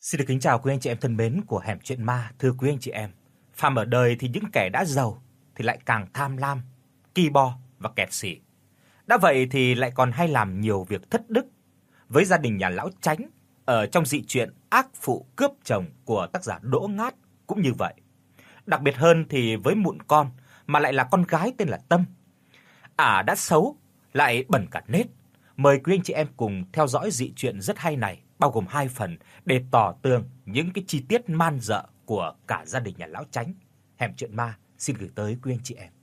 Xin được kính chào quý anh chị em thân mến của Hẻm Chuyện Ma. Thưa quý anh chị em, phàm ở đời thì những kẻ đã giàu thì lại càng tham lam, ki bo và kẹt xỉ. Đã vậy thì lại còn hay làm nhiều việc thất đức. Với gia đình nhà lão Chánh ở trong dị truyện Ác phụ cướp chồng của tác giả Đỗ Ngát cũng như vậy. Đặc biệt hơn thì với mụn con mà lại là con gái tên là Tâm. Đã xấu lại bẩn cả nết. Mời quý anh chị em cùng theo dõi dị truyện rất hay này, bao gồm 2 phần để tỏ tường những cái chi tiết man dợ của cả gia đình nhà lão Chánh. Hẻm Chuyện Ma xin gửi tới quý anh chị em.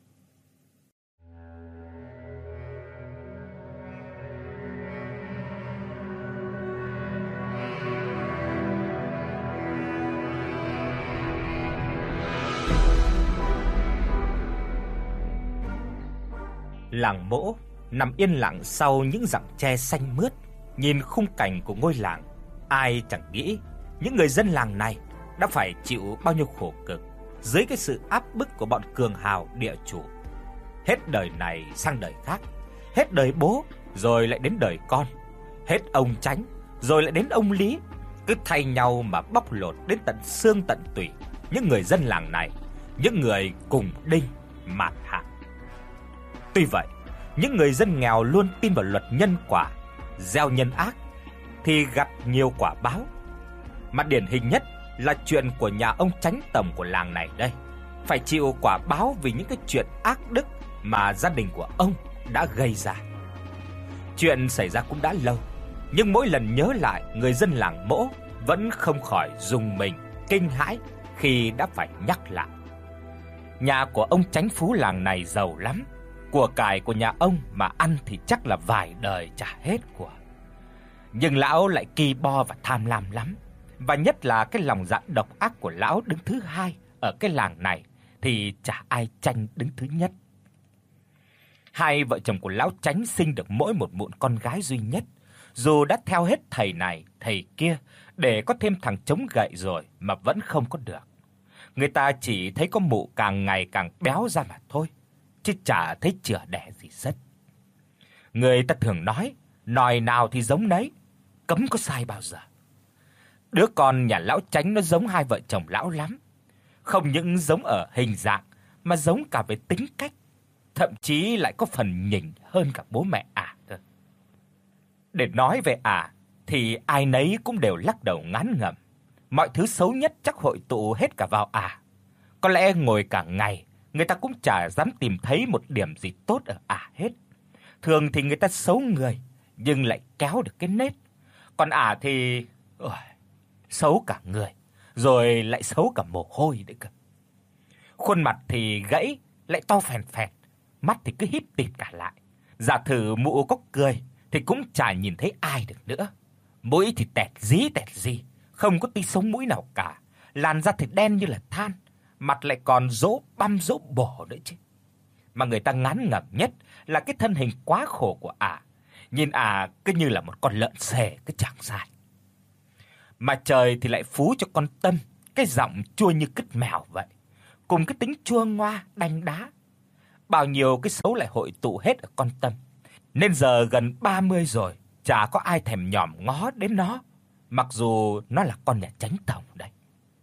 Làng Mỗ nằm yên lặng sau những rặng tre xanh mướt, nhìn khung cảnh của ngôi làng, ai chẳng nghĩ những người dân làng này đã phải chịu bao nhiêu khổ cực dưới cái sự áp bức của bọn cường hào địa chủ. Hết đời này sang đời khác, hết đời bố rồi lại đến đời con, hết ông Chánh rồi lại đến ông Lý, cứ thay nhau mà bóc lột đến tận xương tận tủy những người dân làng này, những người cùng đinh mạt hạ. Tuy vậy, những người dân nghèo luôn tin vào luật nhân quả, gieo nhân ác thì gặt nhiều quả báo. Mà điển hình nhất là chuyện của nhà ông Chánh tổng của làng này đây, phải chịu quả báo vì những cái chuyện ác đức mà gia đình của ông đã gây ra. Chuyện xảy ra cũng đã lâu, nhưng mỗi lần nhớ lại, người dân làng Mỗ vẫn không khỏi rùng mình, kinh hãi khi đã phải nhắc lại. Nhà của ông Chánh phú làng này giàu lắm, của cải của nhà ông mà ăn thì chắc là vài đời trả hết của. Nhưng lão lại ki bo và tham lam lắm, và nhất là cái lòng dạ độc ác của lão đứng thứ hai ở cái làng này thì chả ai tranh đứng thứ nhất. Hai vợ chồng của lão Chánh sinh được mỗi một mụn con gái duy nhất, dù đã theo hết thầy này thầy kia để có thêm thằng chống gậy rồi mà vẫn không có được. Người ta chỉ thấy có mụ càng ngày càng béo ra mà thôi, chứ chả thấy chữa đẻ gì rất. Người ta thường nói, nòi nào thì giống nấy, cấm có sai bao giờ. Đứa con nhà lão Chánh nó giống hai vợ chồng lão lắm, không những giống ở hình dạng mà giống cả về tính cách, thậm chí lại có phần nhỉnh hơn cả bố mẹ cơ. Để nói về thì ai nấy cũng đều lắc đầu ngán ngẩm. Mọi thứ xấu nhất chắc hội tụ hết cả vào Có lẽ ngồi cả ngày người ta cũng chả dám tìm thấy một điểm gì tốt ở hết. Thường thì người ta xấu người nhưng lại kéo được cái nết. Còn thì xấu cả người, rồi lại xấu cả mồ hôi nữa cơ. Khuôn mặt thì gãy, lại to phèn phèn, mắt thì cứ híp tịt cả lại. Giả thử mụ có cười thì cũng chả nhìn thấy ai được nữa. Mũi thì tẹt dí, không có tí sống mũi nào cả. Làn da thì đen như là than, mặt lại còn rỗ băm rỗ bổ nữa chứ. Mà người ta ngán ngẩm nhất là cái thân hình quá khổ của nhìn cứ như là một con lợn xề cứ chẳng sai. Mà trời thì lại phú cho con Tâm cái giọng chua như cứt mèo vậy, cùng cái tính chua ngoa đanh đá. Bao nhiêu cái xấu lại hội tụ hết ở con Tâm, nên giờ gần 30 rồi chả có ai thèm nhòm ngó đến nó, mặc dù nó là con nhà Chánh tổng đây.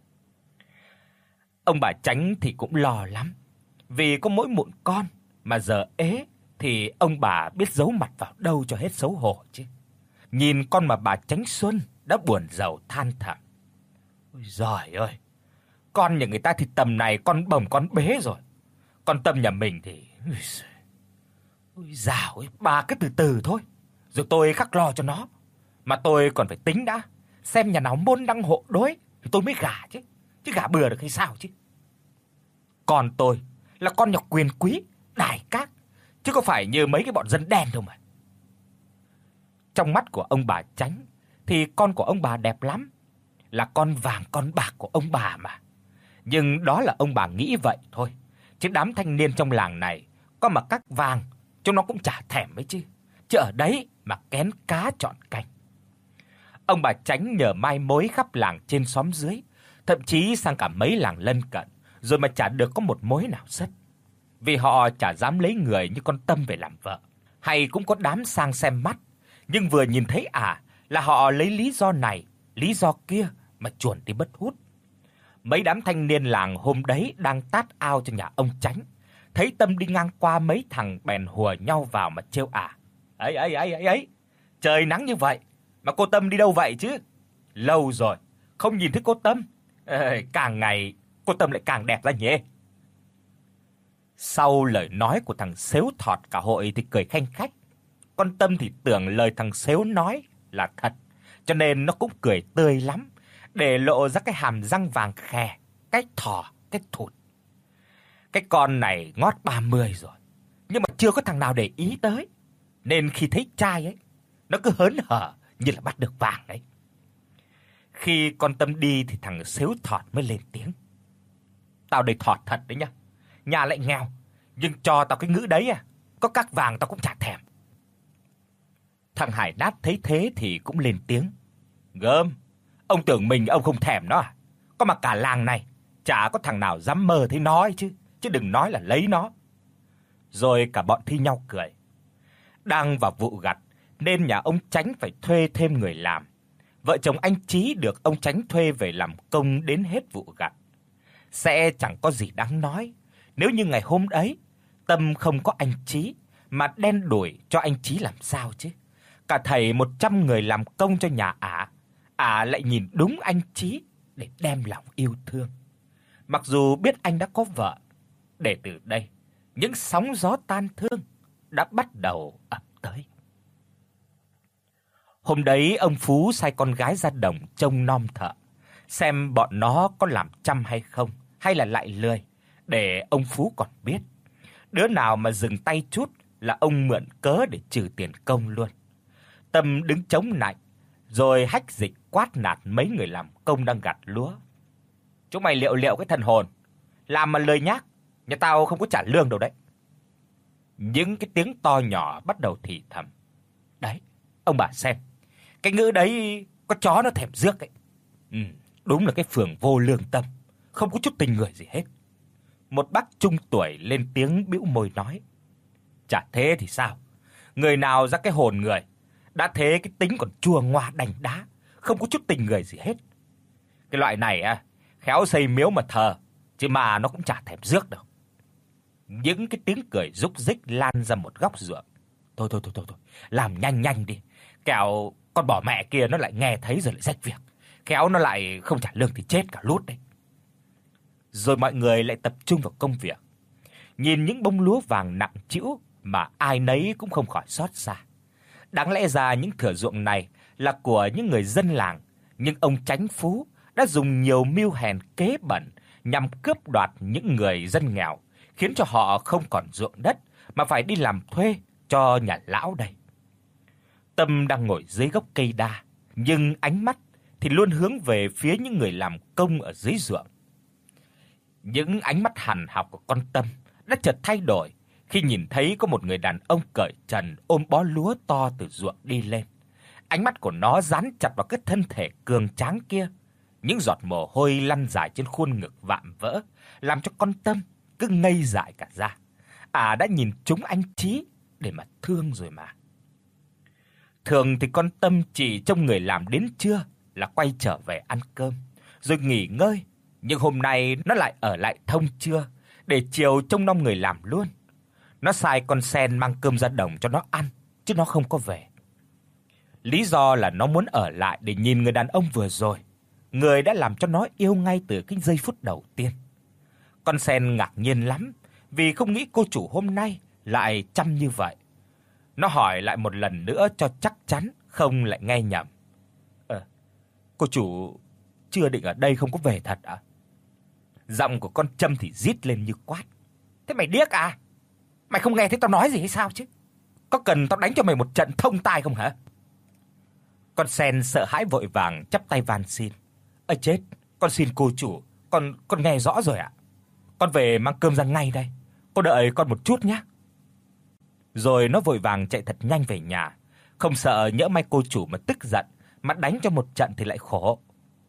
Ông bà Chánh thì cũng lo lắm, vì có mỗi mụn con mà giờ ế thì ông bà biết giấu mặt vào đâu cho hết xấu hổ chứ. Nhìn con mà bà Chánh Xuân đã buồn rầu than thở. Ôi giời ơi, con nhà người ta thì tầm này con bồng con bế rồi. Con Tâm nhà mình thì ôi dào ơi, bà cứ từ từ thôi, rồi tôi khắc lo cho nó. Mà tôi còn phải tính đã, xem nhà nào môn đăng hộ đối thì tôi mới gả chứ gả bừa được hay sao chứ. Còn tôi là con nhà quyền quý, đại cát, chứ có phải như mấy cái bọn dân đen đâu mà. Trong mắt của ông bà Chánh thì con của ông bà đẹp lắm, là con vàng con bạc của ông bà mà. Nhưng đó là ông bà nghĩ vậy thôi, chứ đám thanh niên trong làng này có mà các vàng chúng nó cũng chả thèm ấy chứ. Chứ ở đấy mà kén cá chọn canh. Ông bà Chánh nhờ mai mối khắp làng trên xóm dưới, thậm chí sang cả mấy làng lân cận, rồi mà chả được có một mối nào sất. Vì họ chả dám lấy người như con Tâm về làm vợ. Hay cũng có đám sang xem mắt, nhưng vừa nhìn thấy là họ lấy lý do này, lý do kia mà chuồn đi mất hút. Mấy đám thanh niên làng hôm đấy đang tát ao cho nhà ông Chánh, thấy Tâm đi ngang qua mấy thằng bèn hùa nhau vào mà trêu ả. Ấy, trời nắng như vậy mà cô Tâm đi đâu vậy chứ? Lâu rồi không nhìn thấy cô Tâm. Càng ngày cô Tâm lại càng đẹp ra nhỉ. Sau lời nói của thằng Xếu Thọt, cả hội thì cười khanh khách. Con Tâm thì tưởng lời thằng Xếu nói là thật, cho nên nó cũng cười tươi lắm, để lộ ra cái hàm răng vàng khè, cái thò, cái thụt. Cái con này ngót 30 rồi, nhưng mà chưa có thằng nào để ý tới, nên khi thấy trai ấy, nó cứ hớn hở như là bắt được vàng ấy. Khi con Tâm đi thì thằng Xếu Thọt mới lên tiếng. Tao đây Thọt thật đấy nhá. Nhà lại nghèo, nhưng cho tao cái ngữ đấy à, có các vàng tao cũng chả thèm. Thằng Hải Nát thấy thế thì cũng lên tiếng. Gớm, ông tưởng mình ông không thèm nó à? Có mà cả làng này chả có thằng nào dám mơ thấy nó ấy chứ đừng nói là lấy nó. Rồi cả bọn thi nhau cười. Đang vào vụ gặt nên nhà ông Chánh phải thuê thêm người làm. Vợ chồng anh Chí được ông Chánh thuê về làm công đến hết vụ gặt. Sẽ chẳng có gì đáng nói nếu như ngày hôm ấy Tâm không có anh Chí mà đen đủi cho anh Chí làm sao chứ. Cả thầy 100 người làm công cho nhà ả lại nhìn đúng anh Chí để đem lòng yêu thương. Mặc dù biết anh đã có vợ, để từ đây những sóng gió tan thương đã bắt đầu ập tới. Hôm đấy ông Phú sai con gái ra đồng trông nom thợ, xem bọn nó có làm chăm hay không, hay là lại lười, để ông Phú còn biết. Đứa nào mà dừng tay chút là ông mượn cớ để trừ tiền công luôn. Tâm đứng chống nạnh, rồi hách dịch quát nạt mấy người làm công đang gặt lúa. Chúng mày liệu cái thần hồn, làm mà lười nhác, nhà tao không có trả lương đâu đấy. Những cái tiếng to nhỏ bắt đầu thì thầm. Đấy, ông bà xem, cái ngữ đấy có chó nó thèm rước ấy. Đúng là cái phường vô lương tâm, không có chút tình người gì hết. Một bác trung tuổi lên tiếng bĩu môi nói. Chả thế thì sao? Người nào ra cái hồn người, đã thế cái tính còn chua ngoa đành đá, không có chút tình người gì hết. Cái loại này khéo xây miếu mà thờ, chứ mà nó cũng chả thèm rước đâu. Những cái tiếng cười rúc rích lan ra một góc ruộng. Thôi, làm nhanh đi, kẻo con bỏ mẹ kia nó lại nghe thấy rồi lại rách việc. Khéo nó lại không trả lương thì chết cả lút đấy. Rồi mọi người lại tập trung vào công việc. Nhìn những bông lúa vàng nặng trĩu mà ai nấy cũng không khỏi xót xa. Đáng lẽ ra những thửa ruộng này là của những người dân làng, nhưng ông Chánh Phú đã dùng nhiều mưu hèn kế bẩn nhằm cướp đoạt những người dân nghèo, khiến cho họ không còn ruộng đất mà phải đi làm thuê cho nhà lão đây. Tâm đang ngồi dưới gốc cây đa, nhưng ánh mắt thì luôn hướng về phía những người làm công ở dưới ruộng. Những ánh mắt hằn học của con Tâm đã chợt thay đổi khi nhìn thấy có một người đàn ông cởi trần ôm bó lúa to từ ruộng đi lên. Ánh mắt của nó dán chặt vào cái thân thể cường tráng kia. Những giọt mồ hôi lăn dài trên khuôn ngực vạm vỡ, làm cho con Tâm cứ ngây dại cả ra. Đã nhìn trúng anh Chí để mà thương rồi mà. Thường thì con Tâm chỉ trông người làm đến trưa là quay trở về ăn cơm, rồi nghỉ ngơi. Nhưng hôm nay nó lại ở lại thông trưa, để chiều trông nom người làm luôn. Nó sai con Sen mang cơm ra đồng cho nó ăn, chứ nó không có về. Lý do là nó muốn ở lại để nhìn người đàn ông vừa rồi, người đã làm cho nó yêu ngay từ cái giây phút đầu tiên. Con Sen ngạc nhiên lắm, vì không nghĩ cô chủ hôm nay lại chăm như vậy. Nó hỏi lại một lần nữa cho chắc chắn không lại nghe nhầm. Cô chủ chưa định ở đây không có về thật à? Giọng của con Trâm thì rít lên như quát. Thế mày điếc à? Mày không nghe thấy tao nói gì hay sao chứ? Có cần tao đánh cho mày một trận thông tai không hả? Con Sen sợ hãi vội vàng chắp tay van xin. Chết, con xin cô chủ, con nghe rõ rồi ạ. Con về mang cơm ra ngay đây. Cô đợi con một chút nhé. Rồi nó vội vàng chạy thật nhanh về nhà, không sợ nhỡ may cô chủ mà tức giận mà đánh cho một trận thì lại khổ.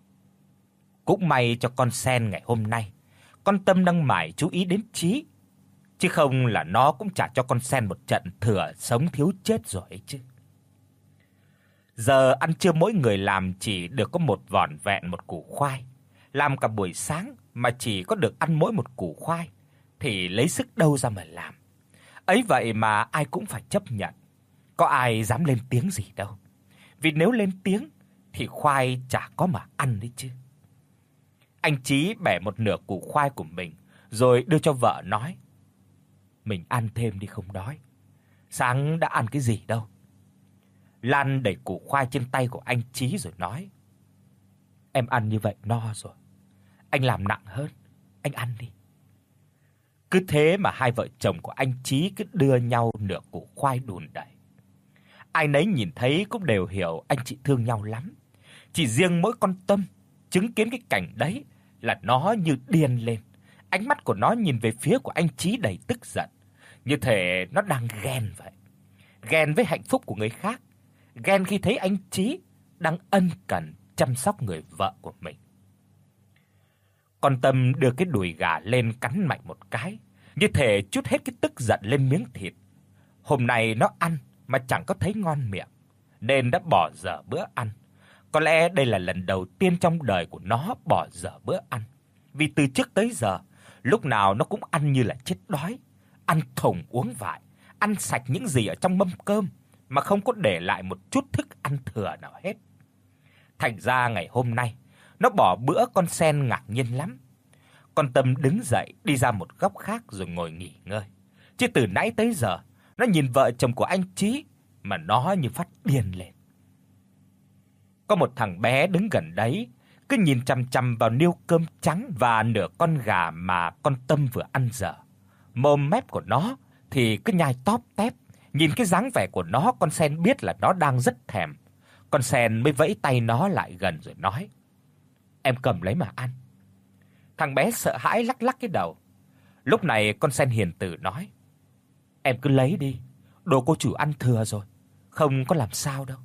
Cũng may cho con Sen ngày hôm nay, con Tâm đang mải chú ý đến Chí, chứ không là nó cũng trả cho con Sen một trận thừa sống thiếu chết rồi ấy chứ. Giờ ăn trưa mỗi người làm chỉ được có một vỏn vẹn một củ khoai, làm cả buổi sáng mà chỉ có được ăn mỗi một củ khoai thì lấy sức đâu ra mà làm. Ấy vậy mà ai cũng phải chấp nhận, có ai dám lên tiếng gì đâu. Vì nếu lên tiếng thì khoai chả có mà ăn đấy chứ. Anh Chí bẻ một nửa củ khoai của mình rồi đưa cho vợ nói: "Mình ăn thêm đi, không đói. Sáng đã ăn cái gì đâu." Lan đẩy củ khoai trên tay của anh Chí rồi nói: "Em ăn như vậy no rồi. Anh làm nặng hơn, anh ăn đi." Cứ thế mà hai vợ chồng của anh Chí cứ đưa nhau nửa củ khoai đùn đẩy. Ai nấy nhìn thấy cũng đều hiểu anh chị thương nhau lắm. Chỉ riêng mỗi con Tâm chứng kiến cái cảnh đấy là nó như điên lên. Ánh mắt của nó nhìn về phía của anh Chí đầy tức giận, như thể nó đang ghen vậy. Ghen với hạnh phúc của người khác, ghen khi thấy anh Chí đang ân cần chăm sóc người vợ của mình. Con Tâm đưa cái đùi gà lên cắn mạnh một cái, như thể trút hết cái tức giận lên miếng thịt. Hôm nay nó ăn mà chẳng có thấy ngon miệng, nên đã bỏ dở bữa ăn. Có lẽ đây là lần đầu tiên trong đời của nó bỏ dở bữa ăn, vì từ trước tới giờ, lúc nào nó cũng ăn như là chết đói, ăn thùng uống vại, ăn sạch những gì ở trong mâm cơm mà không có để lại một chút thức ăn thừa nào hết. Thành ra ngày hôm nay, nó bỏ bữa con sen ngạc nhiên lắm. Con Tâm đứng dậy đi ra một góc khác rồi ngồi nghỉ ngơi. Chứ từ nãy tới giờ, nó nhìn vợ chồng của anh Chí mà nó như phát điên lên. Có một thằng bé đứng gần đấy, cứ nhìn chằm chằm vào niêu cơm trắng và nửa con gà mà con Tâm vừa ăn dở. Mồm mép của nó thì cứ nhai tóp tép. Nhìn cái dáng vẻ của nó, con sen biết là nó đang rất thèm. Con sen mới vẫy tay nó lại gần rồi nói: "Em cầm lấy mà ăn." Thằng bé sợ hãi lắc lắc cái đầu. Lúc này con sen hiền từ nói: "Em cứ lấy đi, đồ cô chủ ăn thừa rồi, không có làm sao đâu."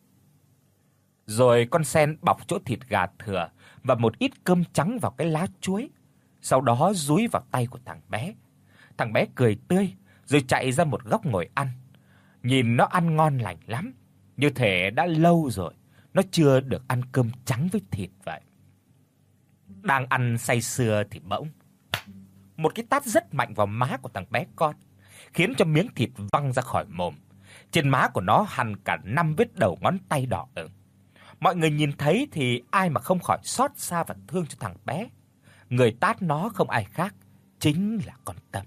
Rồi con sen bọc chỗ thịt gà thừa và một ít cơm trắng vào cái lá chuối, sau đó dúi vào tay của thằng bé. Thằng bé cười tươi rồi chạy ra một góc ngồi ăn. Nhìn nó ăn ngon lành lắm, như thể đã lâu rồi nó chưa được ăn cơm trắng với thịt vậy. Đang ăn say sưa thì bỗng một cái tát rất mạnh vào má của thằng bé con, khiến cho miếng thịt văng ra khỏi mồm. Trên má của nó hằn cả 5 vết đầu ngón tay đỏ ửng. Mọi người nhìn thấy thì ai mà không khỏi xót xa và thương cho thằng bé. Người tát nó không ai khác, chính là con Tâm.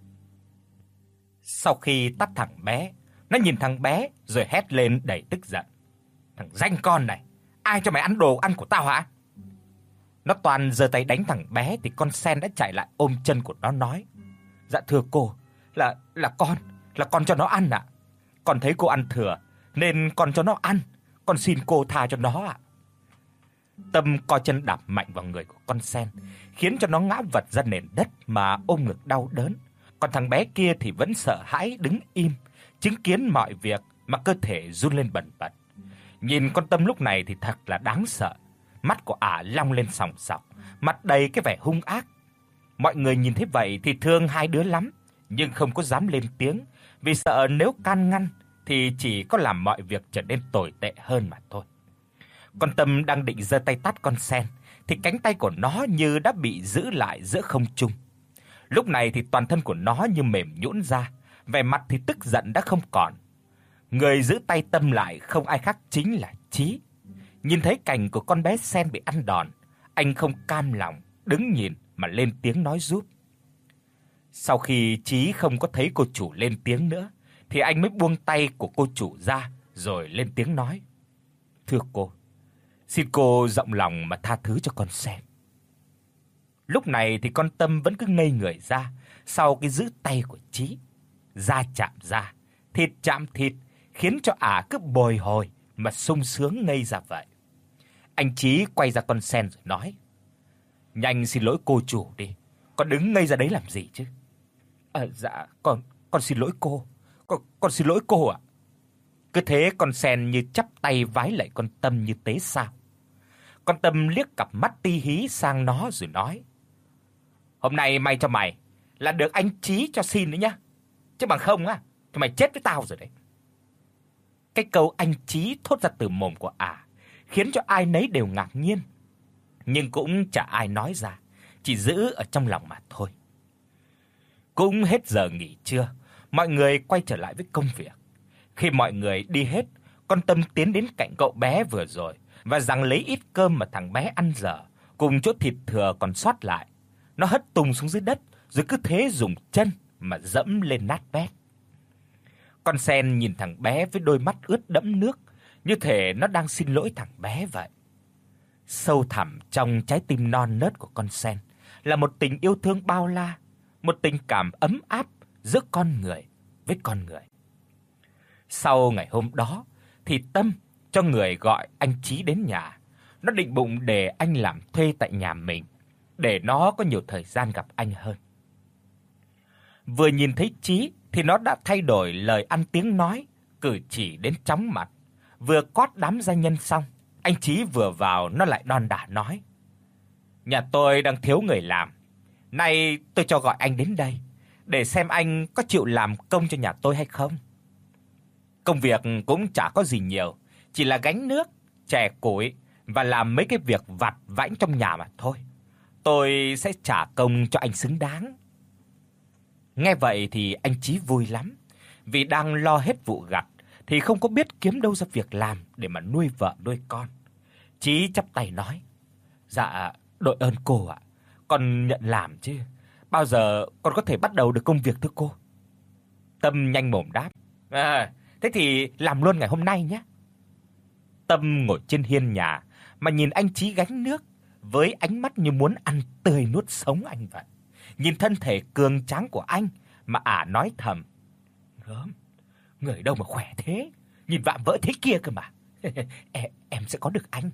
Sau khi tát thằng bé, nó nhìn thằng bé rồi hét lên đầy tức giận: "Thằng danh con này, ai cho mày ăn đồ ăn của tao hả?" Nó toàn giơ tay đánh thằng bé thì con sen đã chạy lại ôm chân của nó nói: "Dạ thưa cô, là con cho nó ăn ạ. Con thấy cô ăn thừa nên con cho nó ăn, con xin cô tha cho nó ạ." Tâm co chân đạp mạnh vào người của con sen, khiến cho nó ngã vật ra nền đất mà ôm ngực đau đớn. Còn thằng bé kia thì vẫn sợ hãi đứng im, chứng kiến mọi việc mà cơ thể run lên bần bật. Nhìn con Tâm lúc này thì thật là đáng sợ. Mắt của ả long lên sòng sọc, mặt đầy cái vẻ hung ác. Mọi người nhìn thấy vậy thì thương hai đứa lắm, nhưng không có dám lên tiếng, vì sợ nếu can ngăn thì chỉ có làm mọi việc trở nên tồi tệ hơn mà thôi. Con Tâm đang định giơ tay tát con sen thì cánh tay của nó như đã bị giữ lại giữa không trung. Lúc này thì toàn thân của nó như mềm nhũn ra, vẻ mặt thì tức giận đã không còn. Người giữ tay Tâm lại không ai khác chính là Chí. Nhìn thấy cảnh của con bé sen bị ăn đòn, anh không cam lòng đứng nhìn mà lên tiếng nói giúp. Sau khi Chí không có thấy cô chủ lên tiếng nữa thì anh mới buông tay của cô chủ ra rồi lên tiếng nói: "Thưa cô, xin cô rộng lòng mà tha thứ cho con sen." Lúc này thì con Tâm vẫn cứ ngây người ra sau cái giữ tay của Chí. Da chạm da, thịt chạm thịt, khiến cho ả cứ bồi hồi mà sung sướng ngây ra vậy. Anh Chí quay ra con sen rồi nói: "Nhanh xin lỗi cô chủ đi, con đứng ngây ra đấy làm gì chứ?" Dạ, con xin lỗi cô. Con xin lỗi cô ạ." Cứ thế con sen như chắp tay vái lạy con Tâm như tế sao. Con Tâm liếc cặp mắt ti hí sang nó rồi nói: "Hôm nay may cho mày là được anh Chí cho xin đấy nhá, chứ bằng không á thì mày chết với tao rồi đấy." Cái câu anh Chí thốt ra từ mồm của ả khiến cho ai nấy đều ngạc nhiên, nhưng cũng chả ai nói ra, chỉ giữ ở trong lòng mà thôi. Cũng hết giờ nghỉ trưa, mọi người quay trở lại với công việc. Khi mọi người đi hết, con Tâm tiến đến cạnh cậu bé vừa rồi và giằng lấy ít cơm mà thằng bé ăn dở, cùng chỗ thịt thừa còn sót lại. Nó hất tung xuống dưới đất, rồi cứ thế dùng chân mà dẫm lên nát bét. Con Sen nhìn thằng bé với đôi mắt ướt đẫm nước, như thể nó đang xin lỗi thằng bé vậy. Sâu thẳm trong trái tim non nớt của con Sen là một tình yêu thương bao la, một tình cảm ấm áp giữa con người với con người. Sau ngày hôm đó thì Tâm cho người gọi anh Chí đến nhà. Nó định bụng để anh làm thuê tại nhà mình, để nó có nhiều thời gian gặp anh hơn. Vừa nhìn thấy Chí thì nó đã thay đổi lời ăn tiếng nói, cử chỉ đến chóng mặt. Vừa quát đám gia nhân xong, anh Chí vừa vào nó lại đon đả nói: "Nhà tôi đang thiếu người làm. Nay tôi cho gọi anh đến đây để xem anh có chịu làm công cho nhà tôi hay không." Công việc cũng chả có gì nhiều, chỉ là gánh nước, chẻ củi và làm mấy cái việc vặt vãnh trong nhà mà thôi. Tôi sẽ trả công cho anh xứng đáng. Nghe vậy thì anh Chí vui lắm, vì đang lo hết vụ gặt thì không có biết kiếm đâu ra việc làm để mà nuôi vợ nuôi con. Chí chắp tay nói: "Dạ, đội ơn cô ạ. Con nhận làm chứ. Bao giờ con có thể bắt đầu được công việc thưa cô?" Tâm nhanh mồm đáp: Thế thì làm luôn ngày hôm nay nhé." Tâm ngồi trên hiên nhà mà nhìn anh Chí gánh nước với ánh mắt như muốn ăn tươi nuốt sống anh vậy. Nhìn thân thể cường tráng của anh mà ả nói thầm: "Gớm, người đâu mà khỏe thế, nhìn vạm vỡ thế kia cơ mà. Em sẽ có được anh."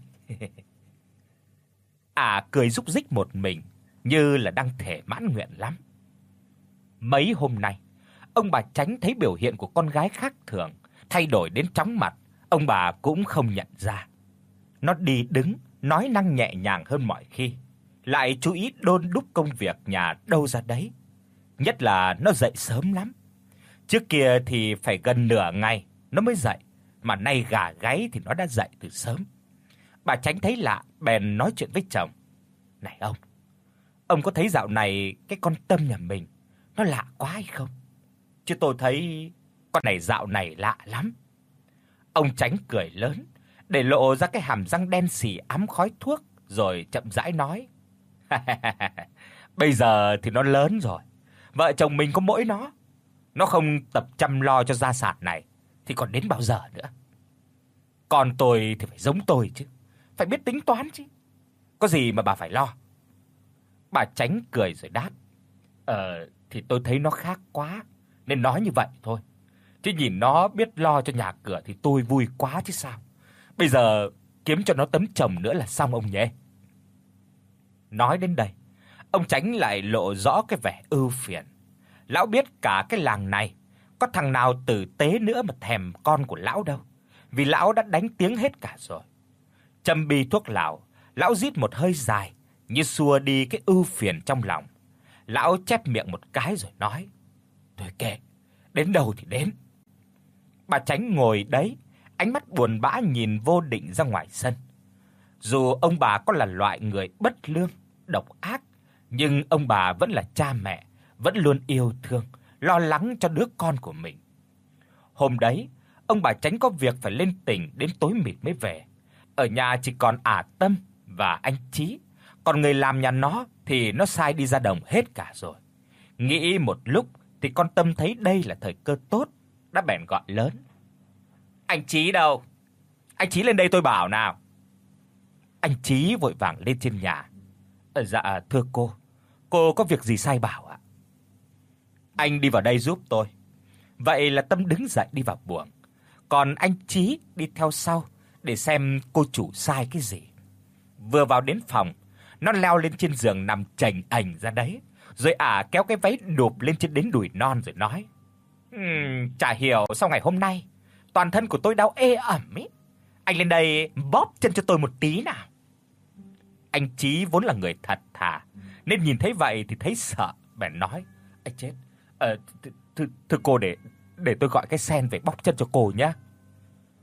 Ả cười rúc rích một mình, như là đang thể mãn nguyện lắm. Mấy hôm nay, ông bà Chánh thấy biểu hiện của con gái khác thường, thay đổi đến chóng mặt, ông bà cũng không nhận ra. Nó đi đứng, nói năng nhẹ nhàng hơn mọi khi, lại chú ý đôn đúc công việc nhà đâu ra đấy. Nhất là nó dậy sớm lắm. Trước kia thì phải gần nửa ngày nó mới dậy, mà nay gà gáy thì nó đã dậy từ sớm. Bà Chánh thấy lạ, bèn nói chuyện với chồng: "Này ông có thấy dạo này cái con Tâm nhà mình nó lạ quá hay không? Chứ tôi thấy con này dạo này lạ lắm." Ông Chánh cười lớn, để lộ ra cái hàm răng đen sì ám khói thuốc, rồi chậm rãi nói: "Bây giờ thì nó lớn rồi, vợ chồng mình có mỗi nó không tập chăm lo cho gia sản này thì còn đến bao giờ nữa. Còn tôi thì phải giống tôi chứ, phải biết tính toán chứ. Có gì mà bà phải lo." Bà Chánh cười rồi đáp: Thì tôi thấy nó khác quá nên nói như vậy thôi. Chứ nhìn nó biết lo cho nhà cửa thì tôi vui quá chứ sao. Bây giờ kiếm cho nó tấm chồng nữa là xong ông nhé." Nói đến đây, ông Chánh lại lộ rõ cái vẻ ưu phiền. Lão biết cả cái làng này có thằng nào tử tế nữa mà thèm con của lão đâu, vì lão đã đánh tiếng hết cả rồi. Châm bi thuốc lào, lão rít một hơi dài như xua đi cái ưu phiền trong lòng. Lão chép miệng một cái rồi nói: "Thôi kệ, đến đâu thì đến." Bà Chánh ngồi đấy, ánh mắt buồn bã nhìn vô định ra ngoài sân. Dù ông bà có là loại người bất lương, độc ác, nhưng ông bà vẫn là cha mẹ, vẫn luôn yêu thương, lo lắng cho đứa con của mình. Hôm đấy, ông bà Chánh có việc phải lên tỉnh đến tối mịt mới về. Ở nhà chỉ còn ả Tâm và anh Chí, còn người làm nhà nó thì nó sai đi ra đồng hết cả rồi. Nghĩ một lúc thì con Tâm thấy đây là thời cơ tốt, đã bèn gọi lớn: "Anh Chí đâu? Anh Chí lên đây tôi bảo nào." Anh Chí vội vàng lên trên nhà: Dạ thưa cô có việc gì sai bảo ạ?" "Anh đi vào đây giúp tôi." Vậy là Tâm đứng dậy đi vào buồng, còn anh Chí đi theo sau để xem cô chủ sai cái gì. Vừa vào đến phòng, nó leo lên trên giường nằm chành ành ra đấy, rồi kéo cái váy đụp lên trên đến đùi non rồi nói: Chả hiểu sao ngày hôm nay toàn thân của tôi đau ê ẩm ấy. Anh lên đây bóp chân cho tôi một tí nào." Anh Chí vốn là người thật thà, nên nhìn thấy vậy thì thấy sợ, bèn nói: "Ây chết, thưa cô để tôi gọi cái sen về bóp chân cho cô nhé."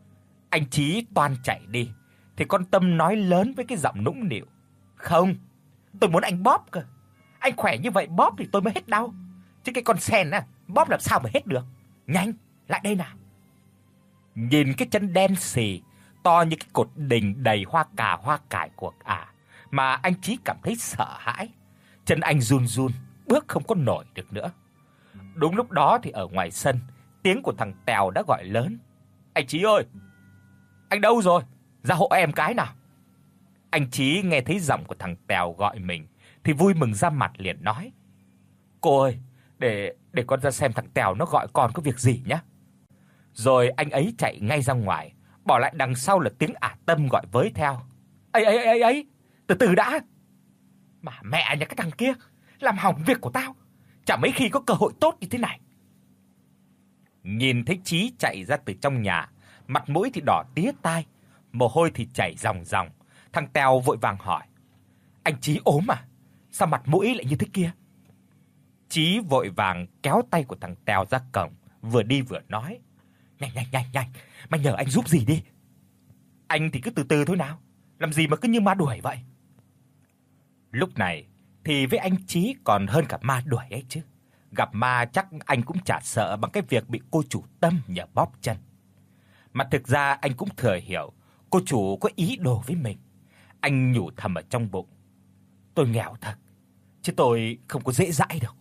Anh Chí toan chạy đi thì con Tâm nói lớn với cái giọng nũng nịu: "Không, tôi muốn anh bóp cơ. Anh khỏe như vậy bóp thì tôi mới hết đau. Chứ cái con sen á, bóp làm sao mà hết được. Nhanh, lại đây nào." Nhìn cái chân đen xì, to như cái cột đình đầy hoa cà hoa cải của mà anh Chí cảm thấy sợ hãi. Chân anh run run, bước không có nổi được nữa. Đúng lúc đó thì ở ngoài sân, tiếng của thằng Tèo đã gọi lớn: "Anh Chí ơi, anh đâu rồi? Ra hộ em cái nào." Anh Chí nghe thấy giọng của thằng Tèo gọi mình thì vui mừng ra mặt liền nói: "Cô ơi, để con ra xem thằng Tèo nó gọi con có việc gì nhé." Rồi anh ấy chạy ngay ra ngoài, bỏ lại đằng sau là tiếng Tâm gọi với theo: "Ấy, từ từ đã. Mà mẹ nhà cái thằng kia, làm hỏng việc của tao. Chả mấy khi có cơ hội tốt như thế này." Nhìn thấy Chí chạy ra từ trong nhà, mặt mũi thì đỏ tía tai, mồ hôi thì chảy ròng ròng, thằng Tèo vội vàng hỏi: "Anh Chí ốm à? Sao mặt mũi lại như thế kia?" Chí vội vàng kéo tay của thằng Tèo ra cổng, vừa đi vừa nói: Nhanh, mày nhờ anh giúp gì đi. Anh thì cứ từ từ thôi nào, làm gì mà cứ như ma đuổi vậy." Lúc này thì với anh Chí còn hơn cả ma đuổi ấy chứ. Gặp ma chắc anh cũng chả sợ bằng cái việc bị cô chủ Tâm nhờ bóp chân. Mà thực ra anh cũng thừa hiểu cô chủ có ý đồ với mình. Anh nhủ thầm ở trong bụng: "Tôi nghèo thật, chứ tôi không có dễ dãi đâu."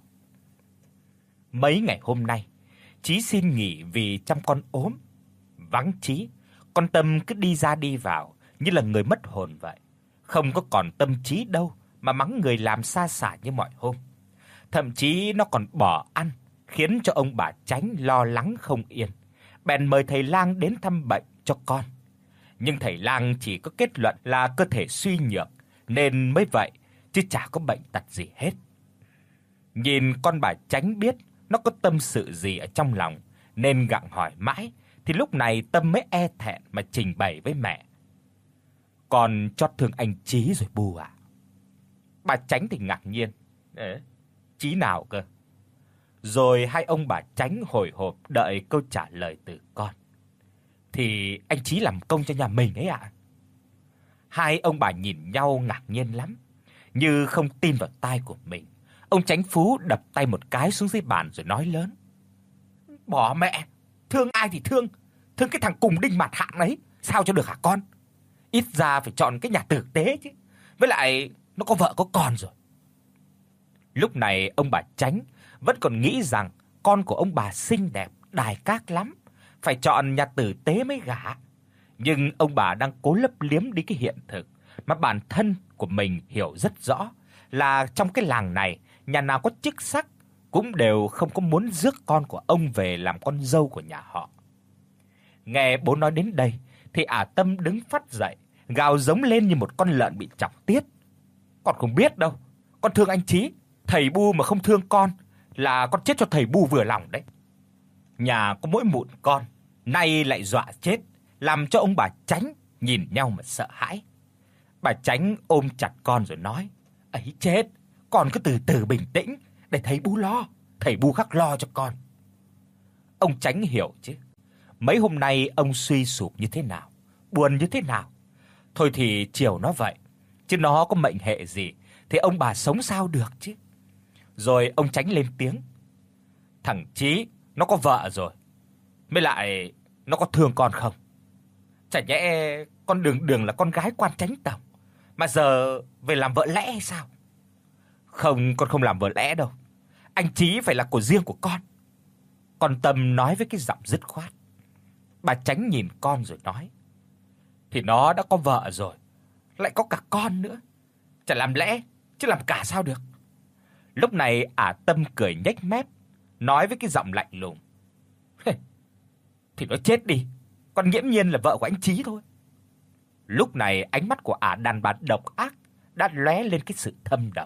Mấy ngày hôm nay, Chí xin nghỉ vì chăm con ốm. Vắng Chí, con Tâm cứ đi ra đi vào như là người mất hồn vậy, không có còn tâm trí đâu mà mắng người làm xa xả như mọi hôm. Thậm chí nó còn bỏ ăn, khiến cho ông bà Chánh lo lắng không yên. Bèn mời thầy lang đến thăm bệnh cho con. Nhưng thầy lang chỉ có kết luận là cơ thể suy nhược nên mới vậy, chứ chả có bệnh tật gì hết. Nhìn con bà Chánh biết nó có tâm sự gì ở trong lòng nên gặng hỏi mãi, thì lúc này Tâm mới e thẹn mà trình bày với mẹ: "Con chót thương anh Chí rồi bu ạ." Bà Chánh thì ngạc nhiên: "Chí nào cơ?" Rồi hai ông bà Chánh hồi hộp đợi câu trả lời từ con: "Thì anh Chí làm công cho nhà mình ấy ạ." Hai ông bà nhìn nhau ngạc nhiên lắm, như không tin vào tai của mình. Ông Chánh Phú đập tay một cái xuống dưới bàn rồi nói lớn: "Bỏ mẹ, thương ai thì thương cái thằng cùng đinh mặt hạng ấy, sao cho được hả con? Ít ra phải chọn cái nhà tử tế chứ. Với lại nó có vợ có con rồi." Lúc này ông bà Chánh vẫn còn nghĩ rằng con của ông bà xinh đẹp, đài các lắm, phải chọn nhà tử tế mới gả. Nhưng ông bà đang cố lấp liếm đi cái hiện thực mà bản thân của mình hiểu rất rõ, là trong cái làng này, nhà nào có chức sắc cũng đều không có muốn rước con của ông về làm con dâu của nhà họ. Nghe bố nói đến đây thì Tâm đứng phắt dậy, gào giống lên như một con lợn bị chọc tiết: "Con không biết đâu, con thương anh Chí, thầy bu mà không thương con là con chết cho thầy bu vừa lòng đấy. Nhà có mỗi mụn con, nay lại dọa chết, làm cho ông bà Chánh nhìn nhau mà sợ hãi." Bà Chánh ôm chặt con rồi nói: "Ấy chết, con cứ từ từ bình tĩnh để thầy bu lo, thầy bu khắc lo cho con." Ông Chánh hiểu chứ. Mấy hôm nay ông suy sụp như thế nào, buồn như thế nào. Thôi thì chiều nó vậy, chứ nó có mệnh hệ gì thì ông bà sống sao được chứ. Rồi ông Chánh lên tiếng: "Thằng Chí nó có vợ rồi, mới lại nó có thương con không? Chả nhẽ con đường là con gái quan chánh tổng mà giờ về làm vợ lẽ hay sao?" "Không, con không làm vợ lẽ đâu. Anh Chí phải là của riêng của con." Con Tâm nói với cái giọng dứt khoát. Bà Chánh nhìn con rồi nói: "Thì nó đã có vợ rồi, lại có cả con nữa, chả làm lẽ chứ làm cả sao được." Lúc này Tâm cười nhếch mép, nói với cái giọng lạnh lùng: "Thì nó chết đi, con nghiễm nhiên là vợ của anh Chí thôi." Lúc này ánh mắt của đàn bà độc ác đã lóe lên cái sự thâm độc.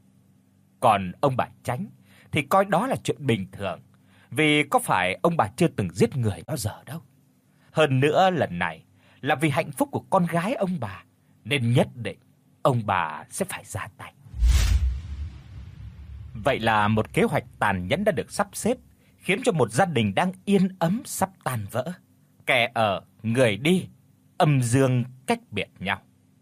Còn ông bà Chánh thì coi đó là chuyện bình thường, vì có phải ông bà chưa từng giết người bao giờ đâu. Hơn nữa lần này là vì hạnh phúc của con gái ông bà, nên nhất định ông bà sẽ phải ra tay. Vậy là một kế hoạch tàn nhẫn đã được sắp xếp, khiến cho một gia đình đang yên ấm sắp tan vỡ. Kẻ ở người đi, âm dương cách biệt nhau.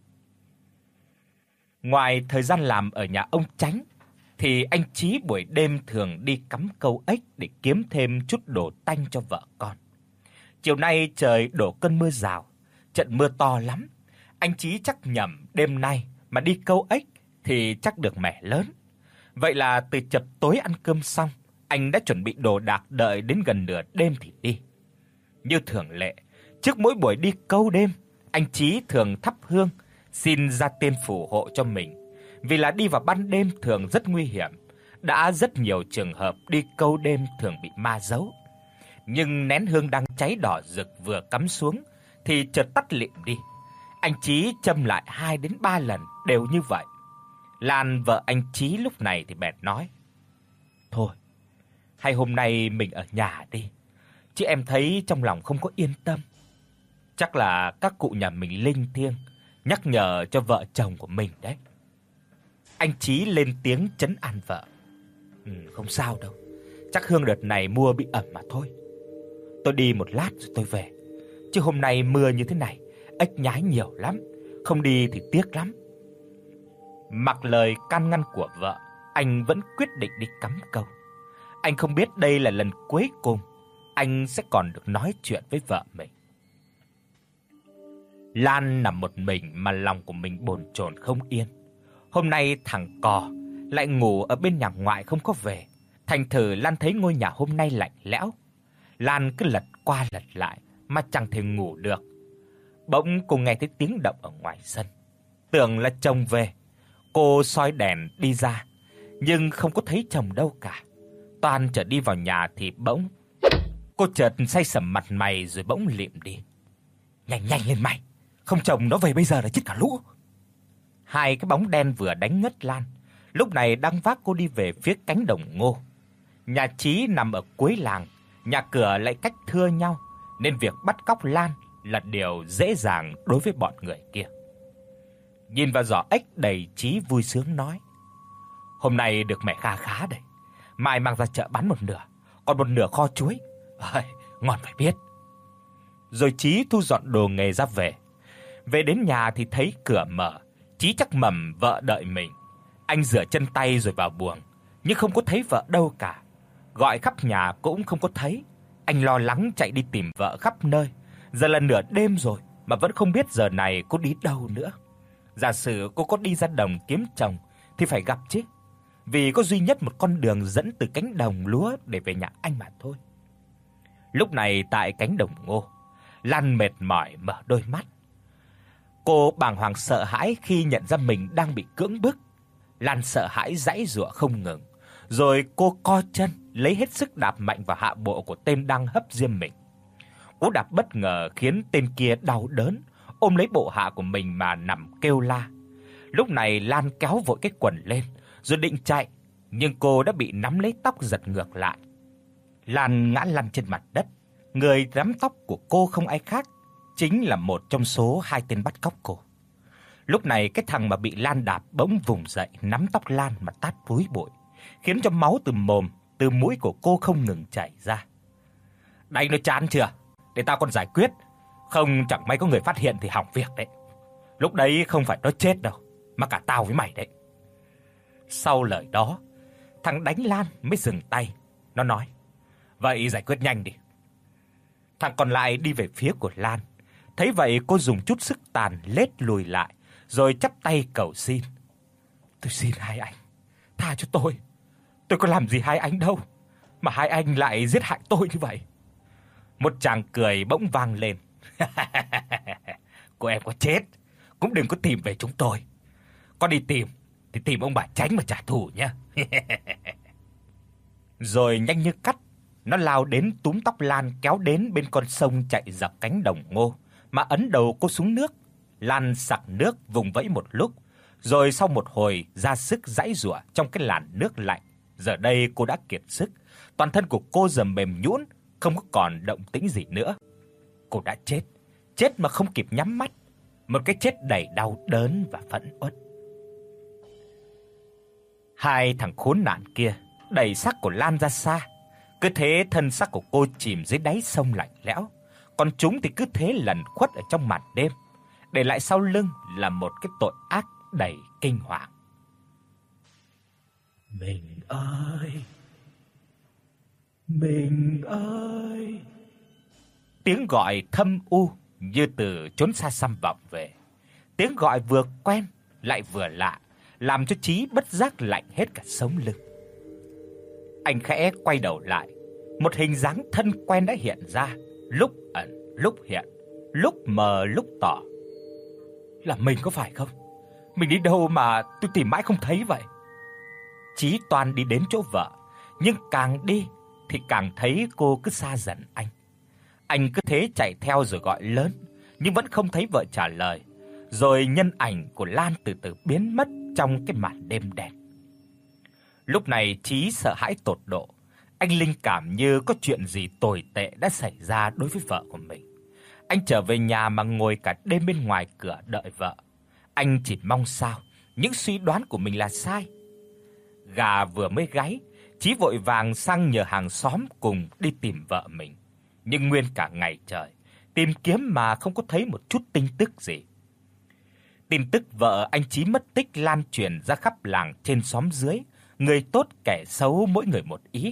Ngoài thời gian làm ở nhà ông Chánh thì anh Chí buổi đêm thường đi cắm câu ếch để kiếm thêm chút đồ tanh cho vợ con. Chiều nay trời đổ cơn mưa rào, trận mưa to lắm. Anh Chí chắc nhầm đêm nay mà đi câu ếch thì chắc được mẻ lớn. Vậy là từ chập tối ăn cơm xong, anh đã chuẩn bị đồ đạc đợi đến gần nửa đêm thì đi. Như thường lệ, trước mỗi buổi đi câu đêm, anh Chí thường thắp hương xin gia tiên phù hộ cho mình, vì là đi vào ban đêm thường rất nguy hiểm, đã rất nhiều trường hợp đi câu đêm thường bị ma giấu. Nhưng nén hương đang cháy đỏ rực vừa cắm xuống thì chợt tắt lịm đi. Anh Chí châm lại 2 đến 3 lần đều như vậy. Lan vợ anh Chí lúc này thì bèn nói: "Thôi, hay hôm nay mình ở nhà đi, chứ em thấy trong lòng không có yên tâm. Chắc là các cụ nhà mình linh thiêng nhắc nhở cho vợ chồng của mình đấy." Anh Chí lên tiếng trấn an vợ: "Không sao đâu, chắc hương đợt này mua bị ẩm mà thôi. Tôi đi một lát rồi tôi về, chứ hôm nay mưa như thế này, ếch nhái nhiều lắm, không đi thì tiếc lắm." Mặc lời can ngăn của vợ, anh vẫn quyết định đi cắm câu. Anh không biết đây là lần cuối cùng anh sẽ còn được nói chuyện với vợ mình. Lan nằm một mình mà lòng của mình bồn chồn không yên. Hôm nay thằng Cò lại ngủ ở bên nhà ngoại không có về, thành thử Lan thấy ngôi nhà hôm nay lạnh lẽo. Lan cứ lật qua lật lại mà chẳng thể ngủ được. Bỗng cô nghe thấy tiếng động ở ngoài sân, tưởng là chồng về. Cô soi đèn đi ra, nhưng không có thấy chồng đâu cả. Toàn trở đi vào nhà thì bỗng cô chợt say sẩm mặt mày rồi bỗng lịm đi. "Nhanh nhanh lên mày, không chồng nó về bây giờ là chết cả lũ." Hai cái bóng đen vừa đánh ngất Lan, lúc này đang vác cô đi về phía cánh đồng ngô. Nhà Chí nằm ở cuối làng, nhà cửa lại cách thưa nhau, nên việc bắt cóc Lan là điều dễ dàng đối với bọn người kia. Nhìn vào giỏ ếch đầy, Chí vui sướng nói: "Hôm nay được mẻ kha khá đấy, mai mang ra chợ bán một nửa, còn một nửa kho chuối. Ngon phải biết." Rồi Chí thu dọn đồ nghề ra về. Về đến nhà thì thấy cửa mở, Chí chắc mẩm vợ đợi mình. Anh rửa chân tay rồi vào buồng, nhưng không có thấy vợ đâu cả. Gọi khắp nhà cũng không có thấy. Anh lo lắng chạy đi tìm vợ khắp nơi. Giờ là nửa đêm rồi mà vẫn không biết giờ này cô đi đâu nữa. Giả sử cô có đi ra đồng kiếm chồng thì phải gặp chứ, vì có duy nhất một con đường dẫn từ cánh đồng lúa để về nhà anh mà thôi. Lúc này tại cánh đồng ngô, Lan mệt mỏi mở đôi mắt. Cô bàng hoàng sợ hãi khi nhận ra mình đang bị cưỡng bức. Lan sợ hãi giãy giụa không ngừng, rồi cô co chân lấy hết sức đạp mạnh vào hạ bộ của tên đang hấp diêm mình. Cú đạp bất ngờ khiến tên kia đau đớn, ôm lấy bộ hạ của mình mà nằm kêu la. Lúc này Lan kéo vội cái quần lên rồi định chạy, nhưng cô đã bị nắm lấy tóc giật ngược lại. Lan ngã lăn trên mặt đất. Người nắm tóc của cô không ai khác, chính là một trong số 2 tên bắt cóc cô. Lúc này cái thằng mà bị Lan đạp bỗng vùng dậy nắm tóc Lan mà tát túi bụi, khiến cho máu từ mồm, từ mũi của cô không ngừng chảy ra. "Đây nó chán chưa? Để tao còn giải quyết, không chẳng may có người phát hiện thì hỏng việc đấy. Lúc đấy không phải nó chết đâu, mà cả tao với mày đấy." Sau lời đó, thằng đánh Lan mới dừng tay. Nó nói: "Vậy giải quyết nhanh đi." Thằng còn lại đi về phía của Lan. Thấy vậy cô dùng chút sức tàn lết lùi lại, rồi chắp tay cầu xin: "Tôi xin hai anh, tha cho tôi. Tôi có làm gì hai anh đâu, mà hai anh lại giết hại tôi như vậy." Một tràng cười bỗng vang lên. "Cô em có chết cũng đừng có tìm về chúng tôi. Có đi tìm thì tìm ông bà Chánh mà trả thù nhé." Rồi nhanh như cắt, nó lao đến túm tóc Lan kéo đến bên con sông chạy dọc cánh đồng ngô, mà ấn đầu cô xuống nước. Lan sặc nước vùng vẫy một lúc, rồi sau một hồi ra sức giãy giụa trong cái làn nước lạnh. Giờ đây cô đã kiệt sức, toàn thân của cô giờ mềm nhũn, không có còn động tĩnh gì nữa. Cô đã chết mà không kịp nhắm mắt, một cái chết đầy đau đớn và phẫn uất. Hai thằng khốn nạn kia đẩy xác của Lan ra xa, cứ thế thân xác của cô chìm dưới đáy sông lạnh lẽo. còn chúng thì cứ thế lẩn khuất ở trong màn đêm, để lại sau lưng là một cái tội ác đầy kinh hoàng. Mình ơi! Mình ơi! Tiếng gọi thâm u như từ chốn xa xăm vọng về. Tiếng gọi vừa quen lại vừa lạ, làm cho Chí bất giác lạnh hết cả sống lưng. Anh khẽ quay đầu lại, một hình dáng thân quen đã hiện ra, lúc ẩn lúc hiện, lúc mờ lúc tỏ. Là mình có phải không? Mình đi đâu mà tôi tìm mãi không thấy vậy? Chí toan đi đến chỗ vợ, nhưng càng đi thì càng thấy cô cứ xa dần anh. Anh cứ thế chạy theo rồi gọi lớn, nhưng vẫn không thấy vợ trả lời. Rồi nhân ảnh của Lan từ từ biến mất trong cái màn đêm đen. Lúc này Chí sợ hãi tột độ. Anh linh cảm như có chuyện gì tồi tệ đã xảy ra đối với vợ của mình. Anh trở về nhà mà ngồi cả đêm bên ngoài cửa đợi vợ. Anh chỉ mong sao những suy đoán của mình là sai. Gà vừa mới gáy, Chí vội vàng sang nhờ hàng xóm cùng đi tìm vợ mình. Nhưng nguyên cả ngày trời tìm kiếm mà không có thấy một chút tin tức gì. Tin tức vợ anh Chí mất tích lan truyền ra khắp làng trên xóm dưới, người tốt kẻ xấu mỗi người một ý.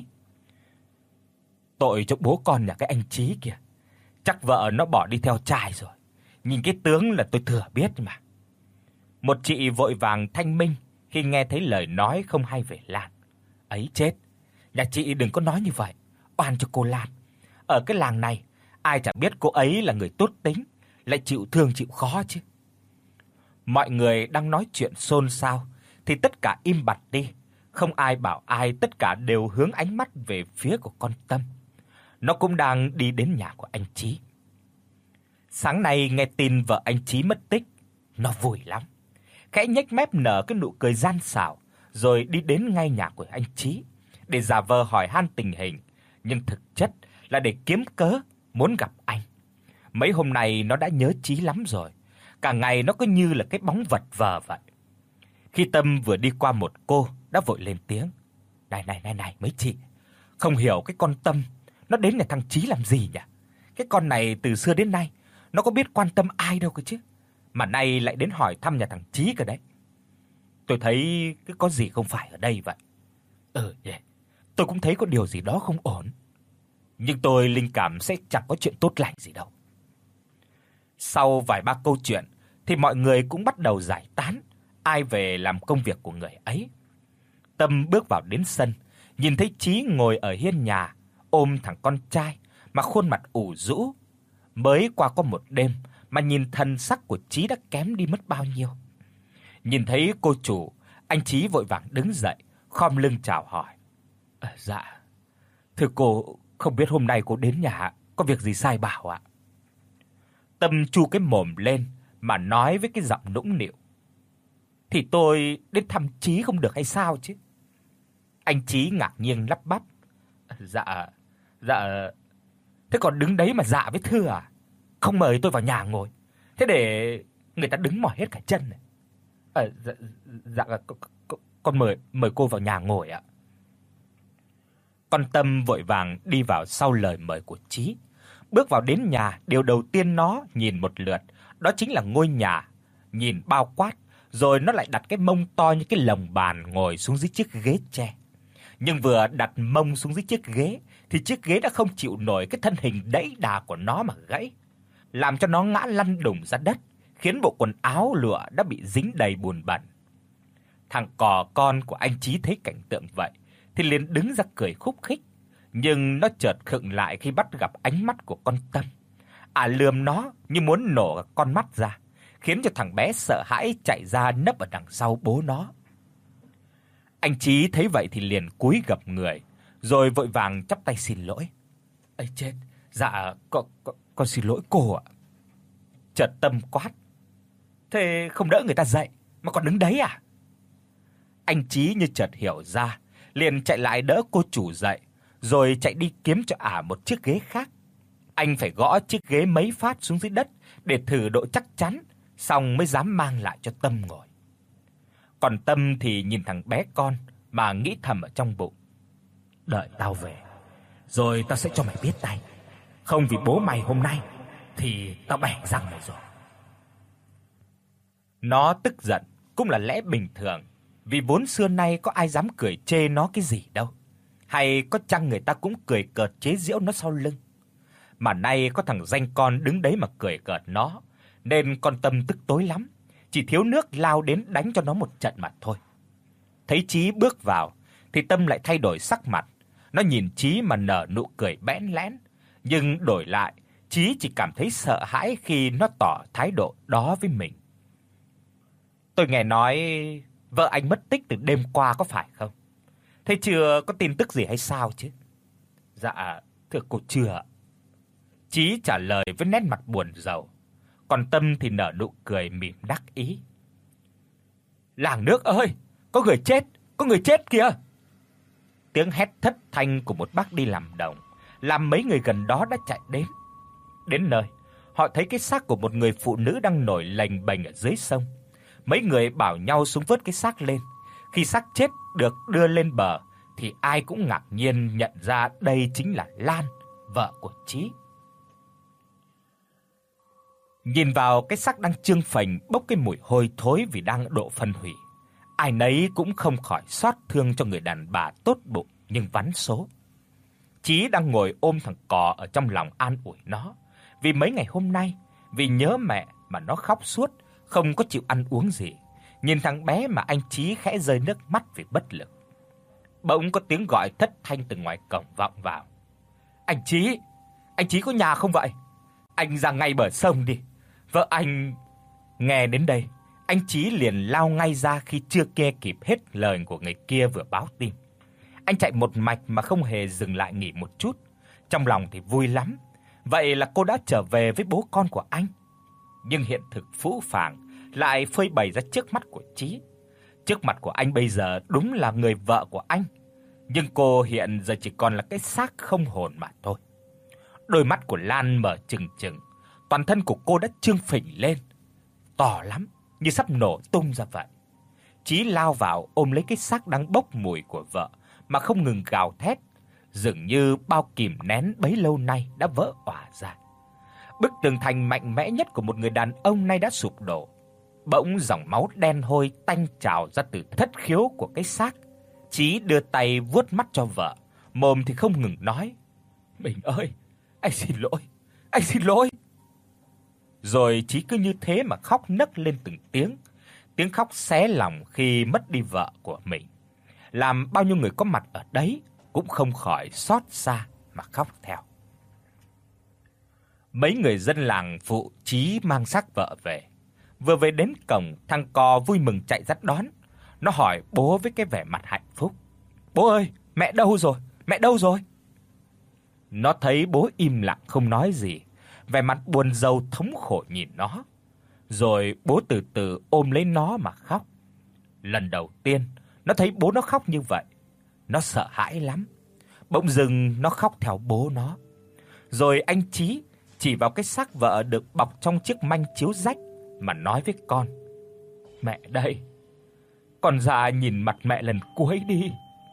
Tội cho bố con nhà cái anh Chí kìa. Chắc vợ nó bỏ đi theo trai rồi. Nhìn cái tướng là tôi thừa biết mà. Một chị vội vàng thanh minh khi nghe thấy lời nói không hay về Lan. Ấy chết, nhà chị đừng có nói như vậy, oan cho cô Lan. Ở cái làng này, ai chẳng biết cô ấy là người tốt tính, lại chịu thương chịu khó chứ. Mọi người đang nói chuyện xôn xao thì tất cả im bặt đi, không ai bảo ai, tất cả đều hướng ánh mắt về phía của con Tâm. Nó cũng đang đi đến nhà của anh Chí. Sáng nay nghe tin vợ anh Chí mất tích, nó vui lắm. Khẽ nhếch mép nở cái nụ cười gian xảo, rồi đi đến ngay nhà của anh Chí để giả vờ hỏi han tình hình, nhưng thực chất là để kiếm cớ muốn gặp anh. Mấy hôm nay nó đã nhớ Chí lắm rồi, cả ngày nó cứ như là cái bóng vật vờ vậy. Khi Tâm vừa đi qua một cô đã vội lên tiếng. Này mấy chị, không hiểu cái con Tâm nó đến nhà thằng Chí làm gì nhỉ? Cái con này từ xưa đến nay nó có biết quan tâm ai đâu cơ chứ, mà nay lại đến hỏi thăm nhà thằng Chí cơ đấy. Tôi thấy cứ có gì không phải ở đây vậy. Tôi cũng thấy có điều gì đó không ổn, nhưng tôi linh cảm sẽ chẳng có chuyện tốt lành gì đâu. Sau vài ba câu chuyện thì mọi người cũng bắt đầu giải tán, ai về làm công việc của người ấy. Tâm bước vào đến sân, nhìn thấy Chí ngồi ở hiên nhà, ôm thằng con trai mà khuôn mặt ủ rũ. Mới qua có một đêm mà nhìn thần sắc của Chí đã kém đi mất bao nhiêu. Nhìn thấy cô chủ, anh Chí vội vàng đứng dậy, khom lưng chào hỏi. Dạ, thưa cô, không biết hôm nay cô đến nhà có việc gì sai bảo ạ? Tâm chu cái mồm lên mà nói với cái giọng nũng nịu. Thì tôi đến thăm Chí không được hay sao chứ? Anh Chí ngạc nhiên lắp bắp. Dạ, thế còn đứng đấy mà dạ với thưa à? Không mời tôi vào nhà ngồi, thế để người ta đứng mỏi hết cả chân này. Con mời cô vào nhà ngồi ạ. Con Tâm vội vàng đi vào sau lời mời của Chí. Bước vào đến nhà, điều đầu tiên nó nhìn một lượt, đó chính là ngôi nhà, nhìn bao quát, rồi nó lại đặt cái mông to như cái lồng bàn ngồi xuống dưới chiếc ghế tre. Nhưng vừa đặt mông xuống dưới chiếc ghế thì chiếc ghế đã không chịu nổi cái thân hình đẫy đà của nó mà gãy, làm cho nó ngã lăn đùng ra đất, khiến bộ quần áo lụa đã bị dính đầy bùn bẩn. Thằng cò con của anh Chí thấy cảnh tượng vậy thì liền đứng ra cười khúc khích, nhưng nó chợt khựng lại khi bắt gặp ánh mắt của con Tâm. Lườm nó như muốn nổ con mắt ra, khiến cho thằng bé sợ hãi chạy ra nấp ở đằng sau bố nó. Anh Chí thấy vậy thì liền cúi gập người, rồi vội vàng chắp tay xin lỗi. "Ây chết, dạ con xin lỗi cô ạ." Chợt Tâm quát: "Thế không đỡ người ta dậy mà còn đứng đấy à?" Anh Chí như chợt hiểu ra, liền chạy lại đỡ cô chủ dậy, rồi chạy đi kiếm cho một chiếc ghế khác. Anh phải gõ chiếc ghế mấy phát xuống dưới đất để thử độ chắc chắn, xong mới dám mang lại cho Tâm ngồi. Còn Tâm thì nhìn thằng bé con mà nghĩ thầm ở trong bụng: đợi tao về, rồi tao sẽ cho mày biết tay. Không vì bố mày hôm nay thì tao bẻ răng mày rồi. Nó tức giận cũng là lẽ bình thường, vì vốn xưa nay có ai dám cười chê nó cái gì đâu. Hay có chăng người ta cũng cười cợt chế giễu nó sau lưng. Mà nay có thằng danh con đứng đấy mà cười cợt nó, nên con Tâm tức tối lắm, chỉ thiếu nước lao đến đánh cho nó một trận mà thôi. Thấy Chí bước vào thì Tâm lại thay đổi sắc mặt, nó nhìn Chí mà nở nụ cười bẽn lẽn, nhưng đổi lại, Chí chỉ cảm thấy sợ hãi khi nó tỏ thái độ đó với mình. Tôi nghe nói vợ anh mất tích từ đêm qua có phải không? Thế chưa có tin tức gì hay sao chứ? Dạ, thưa cô chưa. Chí trả lời với nét mặt buồn rầu, còn Tâm thì nở nụ cười mỉm đắc ý. Làng nước ơi, có người chết kìa. Tiếng hét thất thanh của một bác đi làm đồng làm mấy người gần đó đã chạy đến. Đến nơi, họ thấy cái xác của một người phụ nữ đang nổi lềnh bềnh ở dưới sông. Mấy người bảo nhau xuống vớt cái xác lên. Khi xác chết được đưa lên bờ thì ai cũng ngạc nhiên nhận ra đây chính là Lan, vợ của Chí. Nhìn vào cái xác đang trương phình bốc cái mùi hôi thối vì đang độ phân hủy, ai nấy cũng không khỏi xót thương cho người đàn bà tốt bụng nhưng vắn số. Chí đang ngồi ôm thằng cò ở trong lòng an ủi nó, vì mấy ngày hôm nay vì nhớ mẹ mà nó khóc suốt, không có chịu ăn uống gì. Nhìn thằng bé mà anh Chí khẽ rơi nước mắt vì bất lực. Bỗng có tiếng gọi thất thanh từ ngoài cổng vọng vào. Anh Chí có nhà không vậy? Anh ra ngay bờ sông đi. Vợ anh. Nghe đến đây, anh Chí liền lao ngay ra khi chưa nghe kịp hết lời của người kia vừa báo tin. Anh chạy một mạch mà không hề dừng lại nghỉ một chút, trong lòng thì vui lắm. Vậy là cô đã trở về với bố con của anh. Nhưng hiện thực phũ phàng lại phơi bày ra trước mắt của Chí. Trước mặt của anh bây giờ đúng là người vợ của anh, nhưng cô hiện giờ chỉ còn là cái xác không hồn mà thôi. Đôi mắt của Lan mở trừng trừng, toàn thân của cô đã trương phình lên, to lắm, như sắp nổ tung ra vậy. Chí lao vào ôm lấy cái xác đang bốc mùi của vợ mà không ngừng gào thét, dường như bao kìm nén bấy lâu nay đã vỡ òa ra. Bức tường thành mạnh mẽ nhất của một người đàn ông nay đã sụp đổ. Bỗng dòng máu đen hôi tanh trào ra từ thất khiếu của cái xác. Chí đưa tay vuốt mắt cho vợ, mồm thì không ngừng nói: "Mình ơi, anh xin lỗi." Rồi Chí cứ như thế mà khóc nấc lên từng tiếng khóc xé lòng khi mất đi vợ của mình, làm bao nhiêu người có mặt ở đấy cũng không khỏi xót xa mà khóc theo. Mấy người dân làng phụ Chí mang xác vợ về. Vừa về đến cổng, thằng cò vui mừng chạy ra đón. Nó hỏi bố với cái vẻ mặt hạnh phúc: "Bố ơi, mẹ đâu rồi? Mẹ đâu rồi?" Nó thấy bố im lặng không nói gì, vẻ mặt buồn rầu thống khổ nhìn nó. Rồi bố từ từ ôm lấy nó mà khóc. Lần đầu tiên nó thấy bố nó khóc như vậy, nó sợ hãi lắm. Bỗng dưng nó khóc theo bố nó. Rồi anh Chí chỉ vào cái xác vợ được bọc trong chiếc manh chiếu rách mà nói với con: "Mẹ đây, con ra nhìn mặt mẹ lần cuối đi."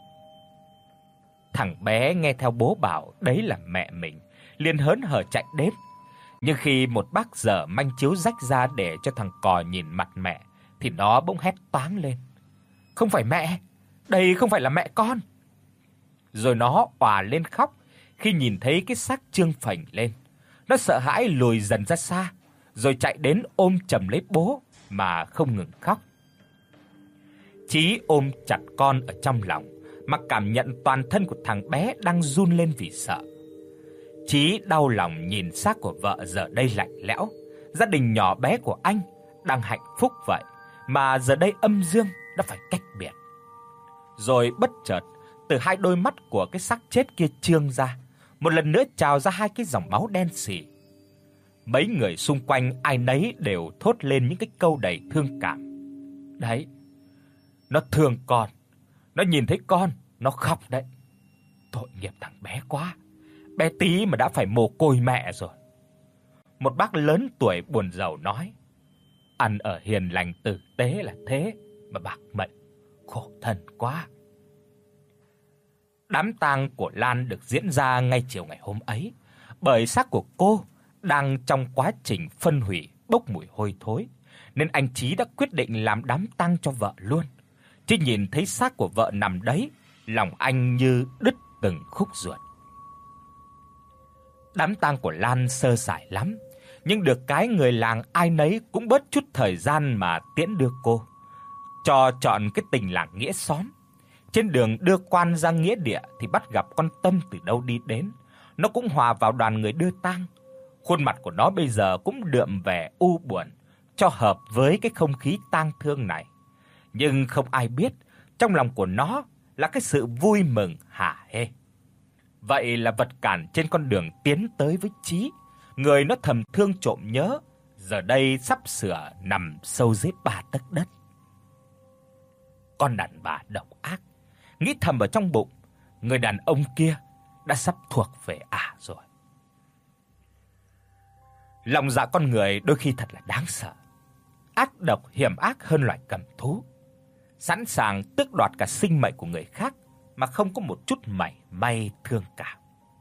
Thằng bé nghe theo bố bảo đấy là mẹ mình, liền hớn hở chạy đến. Nhưng khi một bác giở manh chiếu rách ra để cho thằng cò nhìn mặt mẹ thì nó bỗng hét toáng lên: "Không phải mẹ, đây không phải là mẹ con." Rồi nó òa lên khóc khi nhìn thấy cái xác trương phình lên. Nó sợ hãi lùi dần ra xa, rồi chạy đến ôm chầm lấy bố mà không ngừng khóc. Chí ôm chặt con ở trong lòng mà cảm nhận toàn thân của thằng bé đang run lên vì sợ. Chí đau lòng nhìn xác của vợ giờ đây lạnh lẽo, gia đình nhỏ bé của anh đang hạnh phúc vậy mà giờ đây âm dương đã phải cách biệt. Rồi bất chợt, từ hai đôi mắt của cái xác chết kia trương ra, một lần nữa trào ra hai cái dòng máu đen sì. Mấy người xung quanh ai nấy đều thốt lên những cái câu đầy thương cảm. Đấy, nó thương con, nó nhìn thấy con, nó khóc đấy. Tội nghiệp thằng bé quá, bé tí mà đã phải mồ côi mẹ rồi. Một bác lớn tuổi buồn rầu nói: "Ăn ở hiền lành tử tế là thế mà bạc mệnh, khổ thân quá." Đám tang của Lan được diễn ra ngay chiều ngày hôm ấy, bởi xác của cô đang trong quá trình phân hủy bốc mùi hôi thối, nên anh Chí đã quyết định làm đám tang cho vợ luôn. Chỉ nhìn thấy xác của vợ nằm đấy, lòng anh như đứt từng khúc ruột. Đám tang của Lan sơ sài lắm, nhưng được cái người làng ai nấy cũng bớt chút thời gian mà tiễn đưa cô, cho chọn cái tình làng nghĩa xóm. Trên đường đưa quan ra nghĩa địa thì bắt gặp con Tâm từ đâu đi đến, nó cũng hòa vào đoàn người đưa tang. Khuôn mặt của nó bây giờ cũng đượm vẻ u buồn, cho hợp với cái không khí tang thương này. Nhưng không ai biết trong lòng của nó là cái sự vui mừng hả hê. Vậy là vật cản trên con đường tiến tới với Chí, người nó thầm thương trộm nhớ, giờ đây sắp sửa nằm sâu dưới 3 tấc đất. Con đàn bà độc ác nghĩ thầm ở trong bụng, người đàn ông kia đã sắp thuộc về rồi. Lòng dạ con người đôi khi thật là đáng sợ, ác độc hiểm ác hơn loài cầm thú, sẵn sàng tước đoạt cả sinh mệnh của người khác mà không có một chút mảy may thương cảm.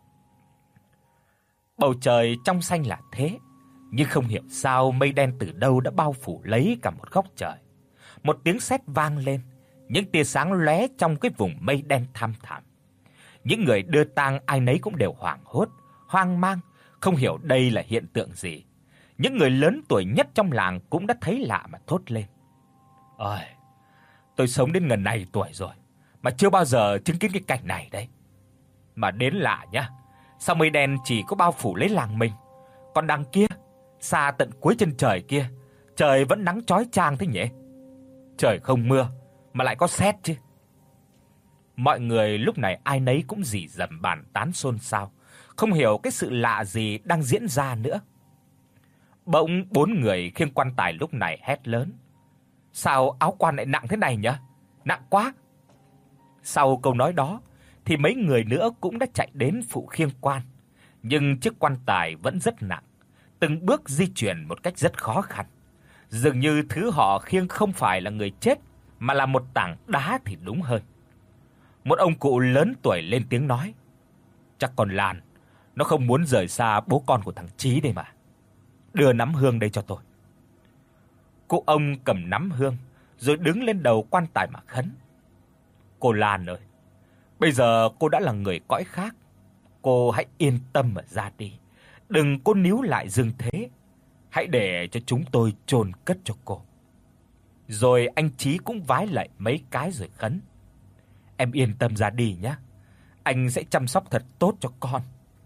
Bầu trời trong xanh là thế, nhưng không hiểu sao mây đen từ đâu đã bao phủ lấy cả một góc trời. Một tiếng sét vang lên, những tia sáng lóe trong cái vùng mây đen thăm thẳm. Những người đưa tang ai nấy cũng đều hoảng hốt, hoang mang, không hiểu đây là hiện tượng gì. Những người lớn tuổi nhất trong làng cũng đã thấy lạ mà thốt lên: "Ôi, tôi sống đến ngần này tuổi rồi mà chưa bao giờ chứng kiến cái cảnh này đấy. Mà đến lạ nhá, sao mây đen chỉ có bao phủ lấy làng mình, còn đằng kia, xa tận cuối chân trời kia, trời vẫn nắng chói chang thế nhỉ? Trời không mưa mà lại có sét chứ." Mọi người lúc này ai nấy cũng rỉ rầm bàn tán xôn xao, không hiểu cái sự lạ gì đang diễn ra nữa. Bỗng 4 người khiêng quan tài lúc này hét lớn: "Sao áo quan lại nặng thế này nhỉ? Nặng quá!" Sau câu nói đó thì mấy người nữa cũng đã chạy đến phụ khiêng quan, nhưng chiếc quan tài vẫn rất nặng, từng bước di chuyển một cách rất khó khăn. Dường như thứ họ khiêng không phải là người chết mà là một tảng đá thì đúng hơn. Một ông cụ lớn tuổi lên tiếng nói: "Chắc con Lan nó không muốn rời xa bố con của thằng Chí đây mà. Đưa nắm hương đây cho tôi." Cụ ông cầm nắm hương rồi đứng lên đầu quan tài mà khấn: "Cô Lan ơi, bây giờ cô đã là người cõi khác, cô hãy yên tâm mà ra đi, đừng có níu lại dương thế, hãy để cho chúng tôi chôn cất cho cô." Rồi anh Chí cũng vái lạy mấy cái rồi khấn: "Em yên tâm ra đi nhé, anh sẽ chăm sóc thật tốt cho con."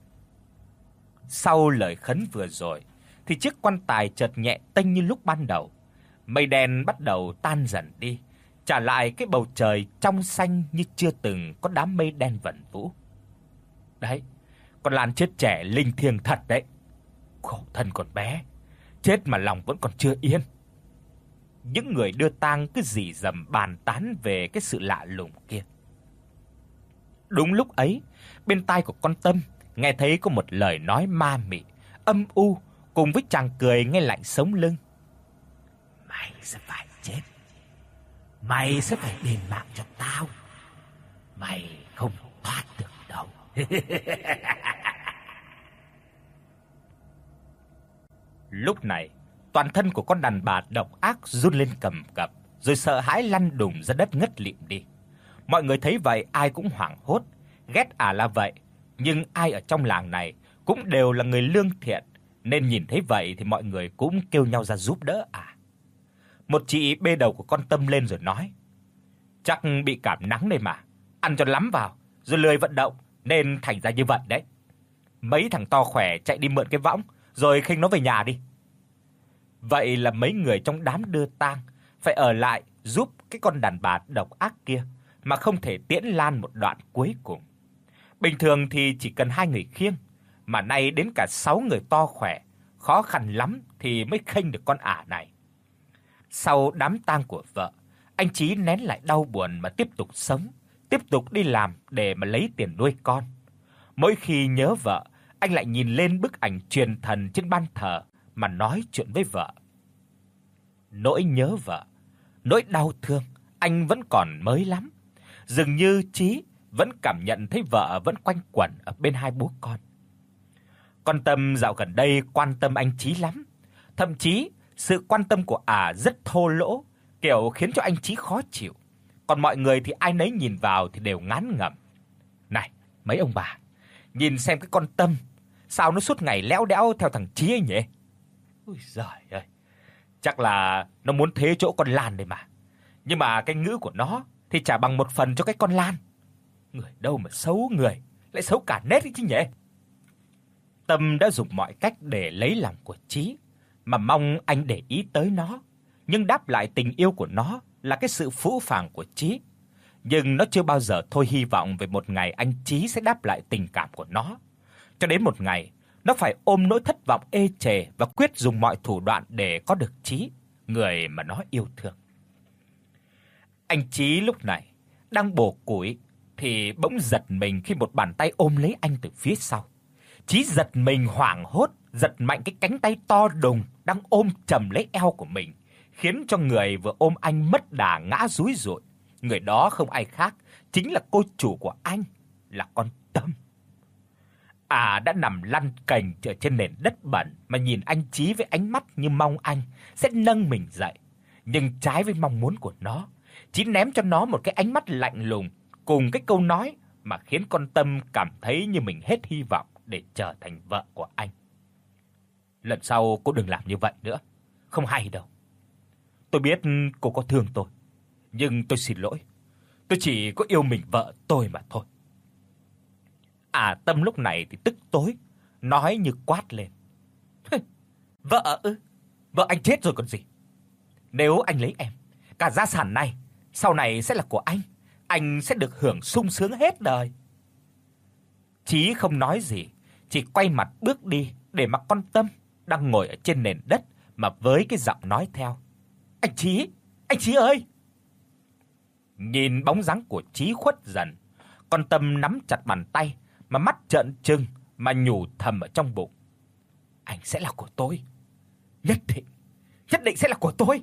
Sau lời khấn vừa rồi thì chiếc quan tài chợt nhẹ tênh như lúc ban đầu. Mây đen bắt đầu tan dần đi, trả lại cái bầu trời trong xanh như chưa từng có đám mây đen vẩn vũ. Đấy, con Lan chết trẻ linh thiêng thật đấy. Khổ thân còn bé, chết mà lòng vẫn còn chưa yên. Những người đưa tang cứ rỉ rầm bàn tán về cái sự lạ lùng kia. Đúng lúc ấy, bên tai của con Tâm nghe thấy có một lời nói ma mị, âm u cùng với chàng cười nghe lạnh sống lưng: "Mày sẽ phải chết. Mày sẽ phải đền mạng cho tao. Mày không thoát được đâu." Lúc này, toàn thân của con đàn bà độc ác run lên cầm cập, rồi sợ hãi lăn đùng ra đất ngất lịm đi. Mọi người thấy vậy ai cũng hoảng hốt, ghét là vậy, nhưng ai ở trong làng này cũng đều là người lương thiện, nên nhìn thấy vậy thì mọi người cũng kêu nhau ra giúp đỡ Một chị bê đầu của con Tâm lên rồi nói: "Chắc bị cảm nắng đây mà, ăn cho lắm vào, rồi lười vận động nên thành ra như vậy đấy. Mấy thằng to khỏe chạy đi mượn cái võng rồi khênh nó về nhà đi." Vậy là mấy người trong đám đưa tang phải ở lại giúp cái con đàn bà độc ác kia mà không thể tiễn Lan một đoạn cuối cùng. Bình thường thì chỉ cần 2 người khiêng, mà nay đến cả 6 người to khỏe, khó khăn lắm thì mới khênh được con này. Sau đám tang của vợ, anh Chí nén lại đau buồn mà tiếp tục sống, tiếp tục đi làm để mà lấy tiền nuôi con. Mỗi khi nhớ vợ, anh lại nhìn lên bức ảnh truyền thần trên ban thờ mà nói chuyện với vợ. Nỗi nhớ vợ, nỗi đau thương anh vẫn còn mới lắm. Dường như Chí vẫn cảm nhận thấy vợ vẫn quanh quẩn ở bên hai bố con. Con Tâm dạo gần đây quan tâm anh Chí lắm, thậm chí sự quan tâm của rất thô lỗ, kiểu khiến cho anh Chí khó chịu. Còn mọi người thì ai nấy nhìn vào thì đều ngán ngẩm. Này, mấy ông bà, nhìn xem cái con Tâm, sao nó suốt ngày léo đéo theo thằng Chí ấy nhỉ? Ôi giời ơi, chắc là nó muốn thế chỗ con Lan đây mà. Nhưng mà cái ngữ của nó thì chả bằng một phần cho cái con Lan. Người đâu mà xấu người, lại xấu cả nết ấy chứ nhỉ. Tâm đã dùng mọi cách để lấy lòng của Chí, mà mong anh để ý tới nó, nhưng đáp lại tình yêu của nó là cái sự phũ phàng của Chí. Nhưng nó chưa bao giờ thôi hy vọng về một ngày anh Chí sẽ đáp lại tình cảm của nó. Cho đến một ngày, nó phải ôm nỗi thất vọng ê chề và quyết dùng mọi thủ đoạn để có được Chí, người mà nó yêu thương. Anh Chí lúc này đang bổ củi thì bỗng giật mình khi một bàn tay ôm lấy anh từ phía sau. Chí giật mình hoảng hốt, giật mạnh cái cánh tay to đùng đang ôm chầm lấy eo của mình, khiến cho người vừa ôm anh mất đà ngã rúi rụi. Người đó không ai khác, chính là cô chủ của anh, là con Tâm. Đã nằm lăn cành ở trên nền đất bẩn mà nhìn anh Chí với ánh mắt như mong anh sẽ nâng mình dậy. Nhưng trái với mong muốn của nó, Chí ném cho nó một cái ánh mắt lạnh lùng cùng cái câu nói mà khiến con Tâm cảm thấy như mình hết hy vọng để trở thành vợ của anh. Lần sau cô đừng làm như vậy nữa, không hay đâu. Tôi biết cô có thương tôi, nhưng tôi xin lỗi. Tôi chỉ có yêu mình vợ tôi mà thôi. Tâm lúc này thì tức tối, nói như quát lên. Vợ ư? Vợ anh chết rồi còn gì. Nếu anh lấy em, cả gia sản này sau này sẽ là của anh sẽ được hưởng sung sướng hết đời. Chí không nói gì, chỉ quay mặt bước đi để mặc con Tâm đang ngồi ở trên nền đất mà với cái giọng nói theo. Anh Chí ơi! Nhìn bóng dáng của Chí khuất dần, con Tâm nắm chặt bàn tay mà mắt trợn trừng mà nhủ thầm ở trong bụng. Anh sẽ là của tôi. Nhất định sẽ là của tôi.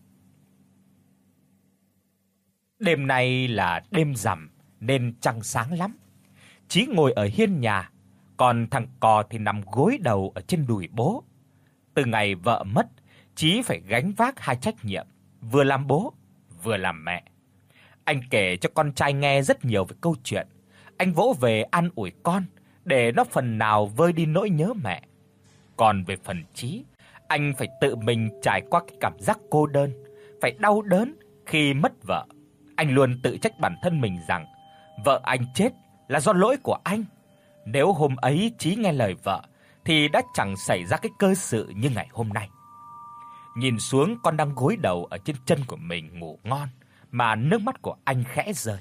Đêm nay là đêm rằm nên trăng sáng lắm. Chí ngồi ở hiên nhà, còn thằng Cò thì nằm gối đầu ở trên đùi bố. Từ ngày vợ mất, Chí phải gánh vác hai trách nhiệm, vừa làm bố, vừa làm mẹ. Anh kể cho con trai nghe rất nhiều về câu chuyện. Anh vỗ về an ủi con để nó phần nào vơi đi nỗi nhớ mẹ. Còn về phần Chí, anh phải tự mình trải qua cái cảm giác cô đơn, phải đau đớn khi mất vợ. Anh luôn tự trách bản thân mình rằng vợ anh chết là do lỗi của anh. Nếu hôm ấy Chí nghe lời vợ thì đã chẳng xảy ra cái cơ sự như ngày hôm nay. Nhìn xuống con đang gối đầu ở trên chân của mình ngủ ngon mà nước mắt của anh khẽ rơi.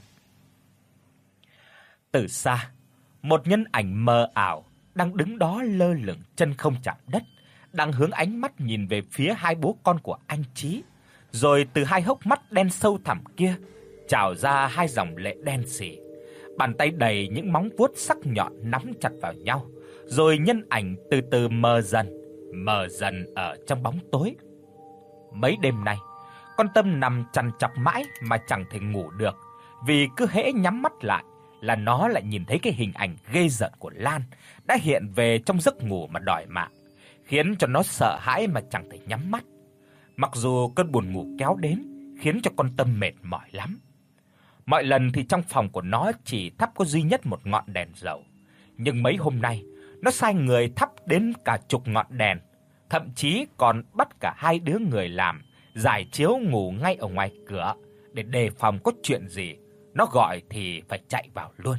Từ xa, một nhân ảnh mờ ảo đang đứng đó lơ lửng chân không chạm đất, đang hướng ánh mắt nhìn về phía hai bố con của anh Chí, rồi từ hai hốc mắt đen sâu thẳm kia trào ra hai dòng lệ đen sì. Bàn tay đầy những móng vuốt sắc nhọn nắm chặt vào nhau, rồi nhân ảnh từ từ mờ dần ở trong bóng tối. Mấy đêm nay, con Tâm nằm trằn trọc mãi mà chẳng thể ngủ được, vì cứ hễ nhắm mắt lại là nó lại nhìn thấy cái hình ảnh ghê rợn của Lan đã hiện về trong giấc ngủ mà đòi mạng, khiến cho nó sợ hãi mà chẳng thể nhắm mắt. Mặc dù cơn buồn ngủ kéo đến khiến cho con Tâm mệt mỏi lắm. Mọi lần thì trong phòng của nó chỉ thắp có duy nhất một ngọn đèn dầu, nhưng mấy hôm nay nó sai người thắp đến cả chục ngọn đèn, thậm chí còn bắt cả hai đứa người làm rải chiếu ngủ ngay ở ngoài cửa để đề phòng có chuyện gì nó gọi thì phải chạy vào luôn.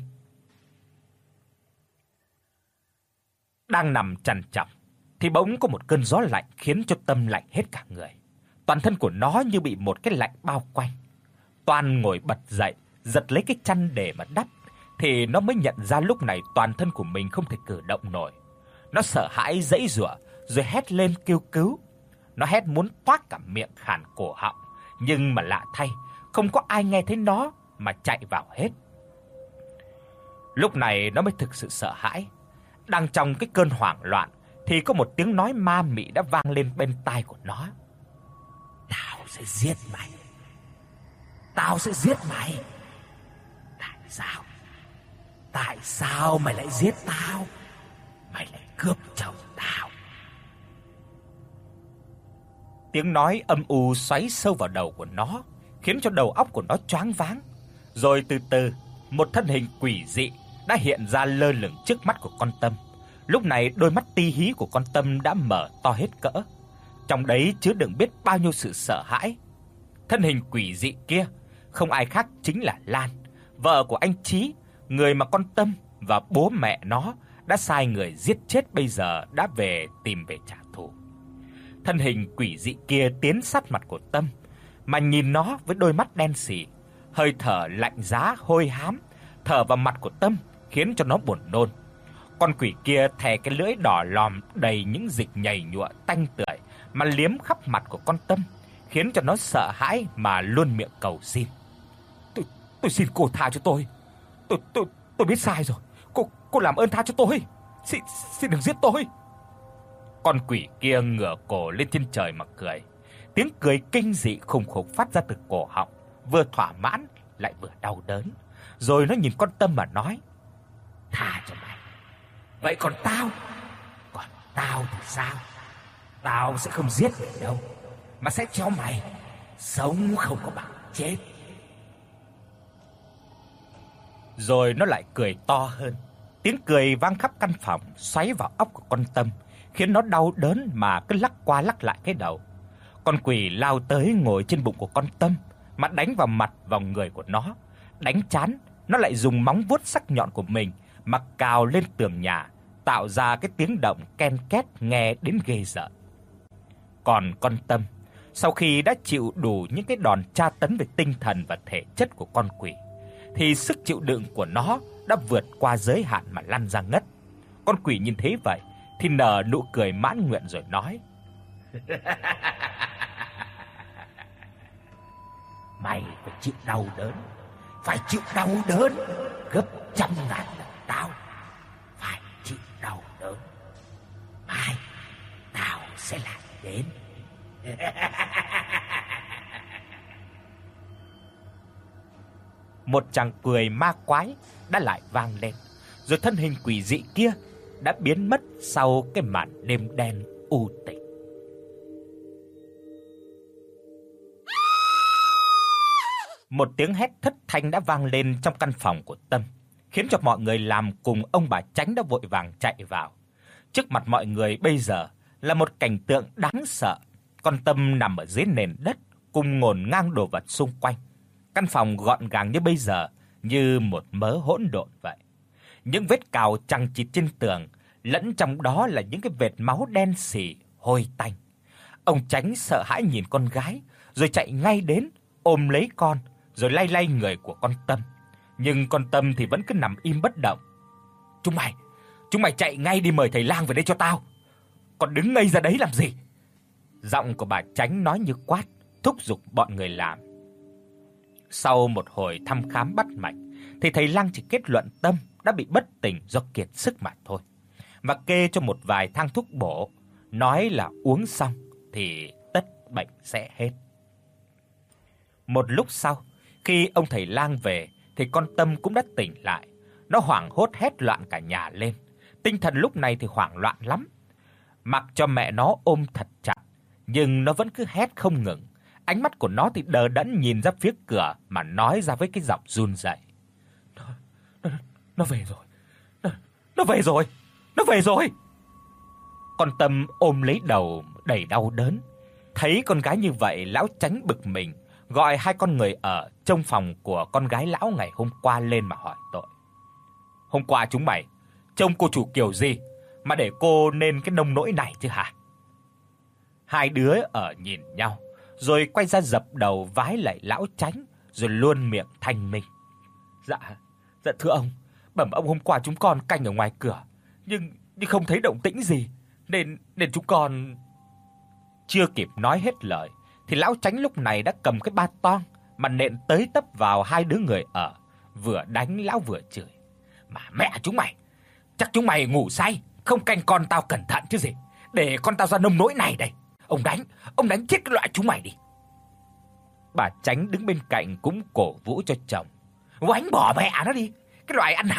Đang nằm trằn trọc thì bỗng có một cơn gió lạnh khiến cho Tâm lạnh hết cả người. Toàn thân của nó như bị một cái lạnh bao quanh. Toan ngồi bật dậy, giật lấy cái chăn để mà đắp thì nó mới nhận ra lúc này toàn thân của mình không thể cử động nổi. Nó sợ hãi giãy giụa rồi hét lên kêu cứu. Nó hét muốn toác cả miệng khản cổ họng, nhưng mà lạ thay, không có ai nghe thấy nó mà chạy vào hết. Lúc này nó mới thực sự sợ hãi. Đang trong cái cơn hoảng loạn thì có một tiếng nói ma mị đã vang lên bên tai của nó. Tao sẽ giết mày. Tao sẽ giết mày. Tại sao? Tại sao mày lại giết tao? Mày lại cướp chồng tao. Tiếng nói âm u xoáy sâu vào đầu của nó, khiến cho đầu óc của nó choáng váng. Rồi từ từ, một thân hình quỷ dị đã hiện ra lơ lửng trước mắt của con Tâm. Lúc này đôi mắt ti hí của con Tâm đã mở to hết cỡ, trong đấy chứa đựng biết bao nhiêu sự sợ hãi. Thân hình quỷ dị kia không ai khác chính là Lan, vợ của anh Chí, người mà con Tâm và bố mẹ nó đã sai người giết chết, bây giờ đã về tìm về trả thù. Thân hình quỷ dị kia tiến sát mặt của Tâm, mà nhìn nó với đôi mắt đen sì, hơi thở lạnh giá hôi hám thở vào mặt của Tâm khiến cho nó buồn nôn. Con quỷ kia thè cái lưỡi đỏ lòm đầy những dịch nhầy nhụa tanh tưởi mà liếm khắp mặt của con Tâm, khiến cho nó sợ hãi mà luôn miệng cầu xin. Tôi xin cô tha cho tôi. Tôi biết sai rồi. Cô làm ơn tha cho tôi. Xin đừng giết tôi. Con quỷ kia ngửa cổ lên trên trời mà cười. Tiếng cười kinh dị khủng khục phát ra từ cổ họng, vừa thỏa mãn lại vừa đau đớn. Rồi nó nhìn con Tâm mà nói: Tha cho mày. Vậy còn tao? Còn tao thì sao? Tao sẽ không giết mày đâu, mà sẽ cho mày sống không có bằng chết. Rồi nó lại cười to hơn. Tiếng cười vang khắp căn phòng, xoáy vào óc của con Tâm, khiến nó đau đớn mà cứ lắc qua lắc lại cái đầu. Con quỷ lao tới ngồi trên bụng của con Tâm, mà đánh vào mặt vào người của nó. Đánh chán, nó lại dùng móng vuốt sắc nhọn của mình mà cào lên tường nhà, tạo ra cái tiếng động ken két nghe đến ghê rợn. Còn con Tâm, sau khi đã chịu đủ những cái đòn tra tấn về tinh thần và thể chất của con quỷ, thì sức chịu đựng của nó đã vượt qua giới hạn mà lăn ra ngất. Con quỷ nhìn thấy vậy thì nở nụ cười mãn nguyện rồi nói: Mày phải chịu đau đớn, phải chịu đau đớn gấp trăm ngàn lần tao. Phải chịu đau đớn. Mai tao sẽ lại đến. Một tràng cười ma quái đã lại vang lên, rồi thân hình quỷ dị kia đã biến mất sau cái màn đêm đen u tịch. Một tiếng hét thất thanh đã vang lên trong căn phòng của Tâm, khiến cho mọi người làm cùng ông bà Chánh đã vội vàng chạy vào. Trước mặt mọi người bây giờ là một cảnh tượng đáng sợ. Con Tâm nằm ở dưới nền đất cùng ngổn ngang đồ vật xung quanh. Căn phòng gọn gàng như bây giờ như một mớ hỗn độn vậy. Những vết cào chằng chịt trên tường, lẫn trong đó là những cái vệt máu đen sì hôi tanh. Ông Chánh sợ hãi nhìn con gái, rồi chạy ngay đến ôm lấy con, rồi lay lay người của con Tâm. Nhưng con Tâm thì vẫn cứ nằm im bất động. Chúng mày chạy ngay đi mời thầy lang về đây cho tao. Còn đứng ngây ra đấy làm gì? Giọng của bà Chánh nói như quát, thúc giục bọn người làm. Sau một hồi thăm khám bắt mạch thì thầy lang chỉ kết luận Tâm đã bị bất tỉnh do kiệt sức mà thôi, và kê cho một vài thang thuốc bổ, nói là uống xong thì tất bệnh sẽ hết. Một lúc sau, khi ông thầy lang về thì con Tâm cũng đã tỉnh lại. Nó hoảng hốt hét loạn cả nhà lên. Tinh thần lúc này thì hoảng loạn lắm. Mặc cho mẹ nó ôm thật chặt, nhưng nó vẫn cứ hét không ngừng. Ánh mắt của nó thì đờ đẫn nhìn ra phía cửa mà nói ra với cái giọng run rẩy: Nó về rồi. Nó về rồi. Nó về rồi. Con Tâm ôm lấy đầu đầy đau đớn. Thấy con gái như vậy, lão Chánh bực mình, gọi hai con người ở trong phòng của con gái lão ngày hôm qua lên mà hỏi tội. Hôm qua chúng mày trông cô chủ kiểu gì mà để cô nên cái nông nỗi này chứ hả? Hai đứa ở nhìn nhau, rồi quay ra dập đầu vái lạy lão Chánh, rồi luôn miệng thanh minh: Dạ thưa ông, bẩm ông hôm qua chúng con canh ở ngoài cửa, nhưng không thấy động tĩnh gì, nên chúng con... Chưa kịp nói hết lời thì lão Chánh lúc này đã cầm cái ba toang mà nện tới tấp vào hai đứa người ở, vừa đánh lão vừa chửi: Mà mẹ chúng mày, chắc chúng mày ngủ say, không canh con tao cẩn thận chứ gì, để con tao ra nông nỗi này đây. Ông đánh chết cái loại chúng mày đi. Bà Chánh đứng bên cạnh cũng cổ vũ cho chồng: Oánh bỏ mẹ nó đi, cái loại ăn hại,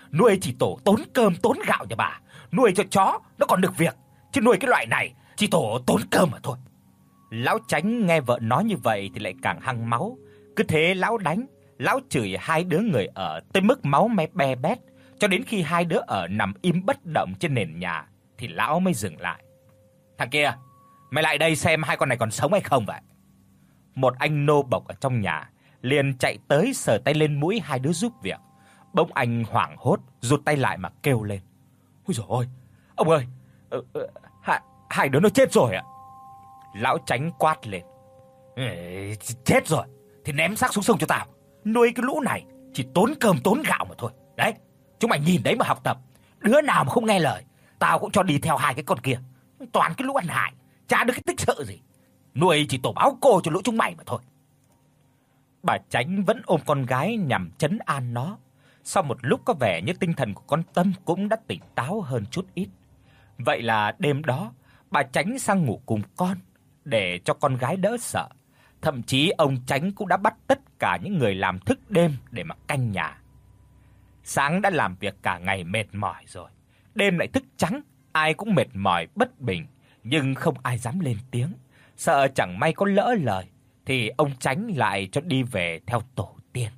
Nuôi chỉ tổ tốn cơm tốn gạo nhà bà, nuôi cho chó nó còn được việc, chứ nuôi cái loại này chỉ tổ tốn cơm mà thôi. Lão Chánh nghe vợ nói như vậy thì lại càng hăng máu, cứ thế lão đánh, lão chửi hai đứa người ở tới mức máu me be bét, cho đến khi hai đứa ở nằm im bất động trên nền nhà thì lão mới dừng lại. Thằng kia, mày lại đây xem hai con này còn sống hay không vậy? Một anh nô bộc ở trong nhà liền chạy tới sờ tay lên mũi hai đứa giúp việc. Bỗng anh hoảng hốt rụt tay lại mà kêu lên: "Ôi giời ơi, ông ơi, hai đứa nó chết rồi ạ." Lão Chánh quát lên: Chết rồi thì ném xác xuống sông cho tao. Nuôi cái lũ này chỉ tốn cơm tốn gạo mà thôi. Đấy, chúng mày nhìn đấy mà học tập. Đứa nào mà không nghe lời, tao cũng cho đi theo hai cái con kia. Toàn cái lũ ăn hại, chả được cái tích sự gì. Nuôi chỉ tổ báo cô cho lũ chúng mày mà thôi. Bà Chánh vẫn ôm con gái nhằm trấn an nó. Sau một lúc có vẻ như tinh thần của con Tâm cũng đã tỉnh táo hơn chút ít. Vậy là đêm đó, bà Chánh sang ngủ cùng con để cho con gái đỡ sợ. Thậm chí ông Chánh cũng đã bắt tất cả những người làm thức đêm để mà canh nhà. Sáng đã làm việc cả ngày mệt mỏi rồi, đêm lại thức trắng, ai cũng mệt mỏi bất bình, nhưng không ai dám lên tiếng, sợ chẳng may có lỡ lời thì ông Chánh lại cho đi về theo tổ tiên.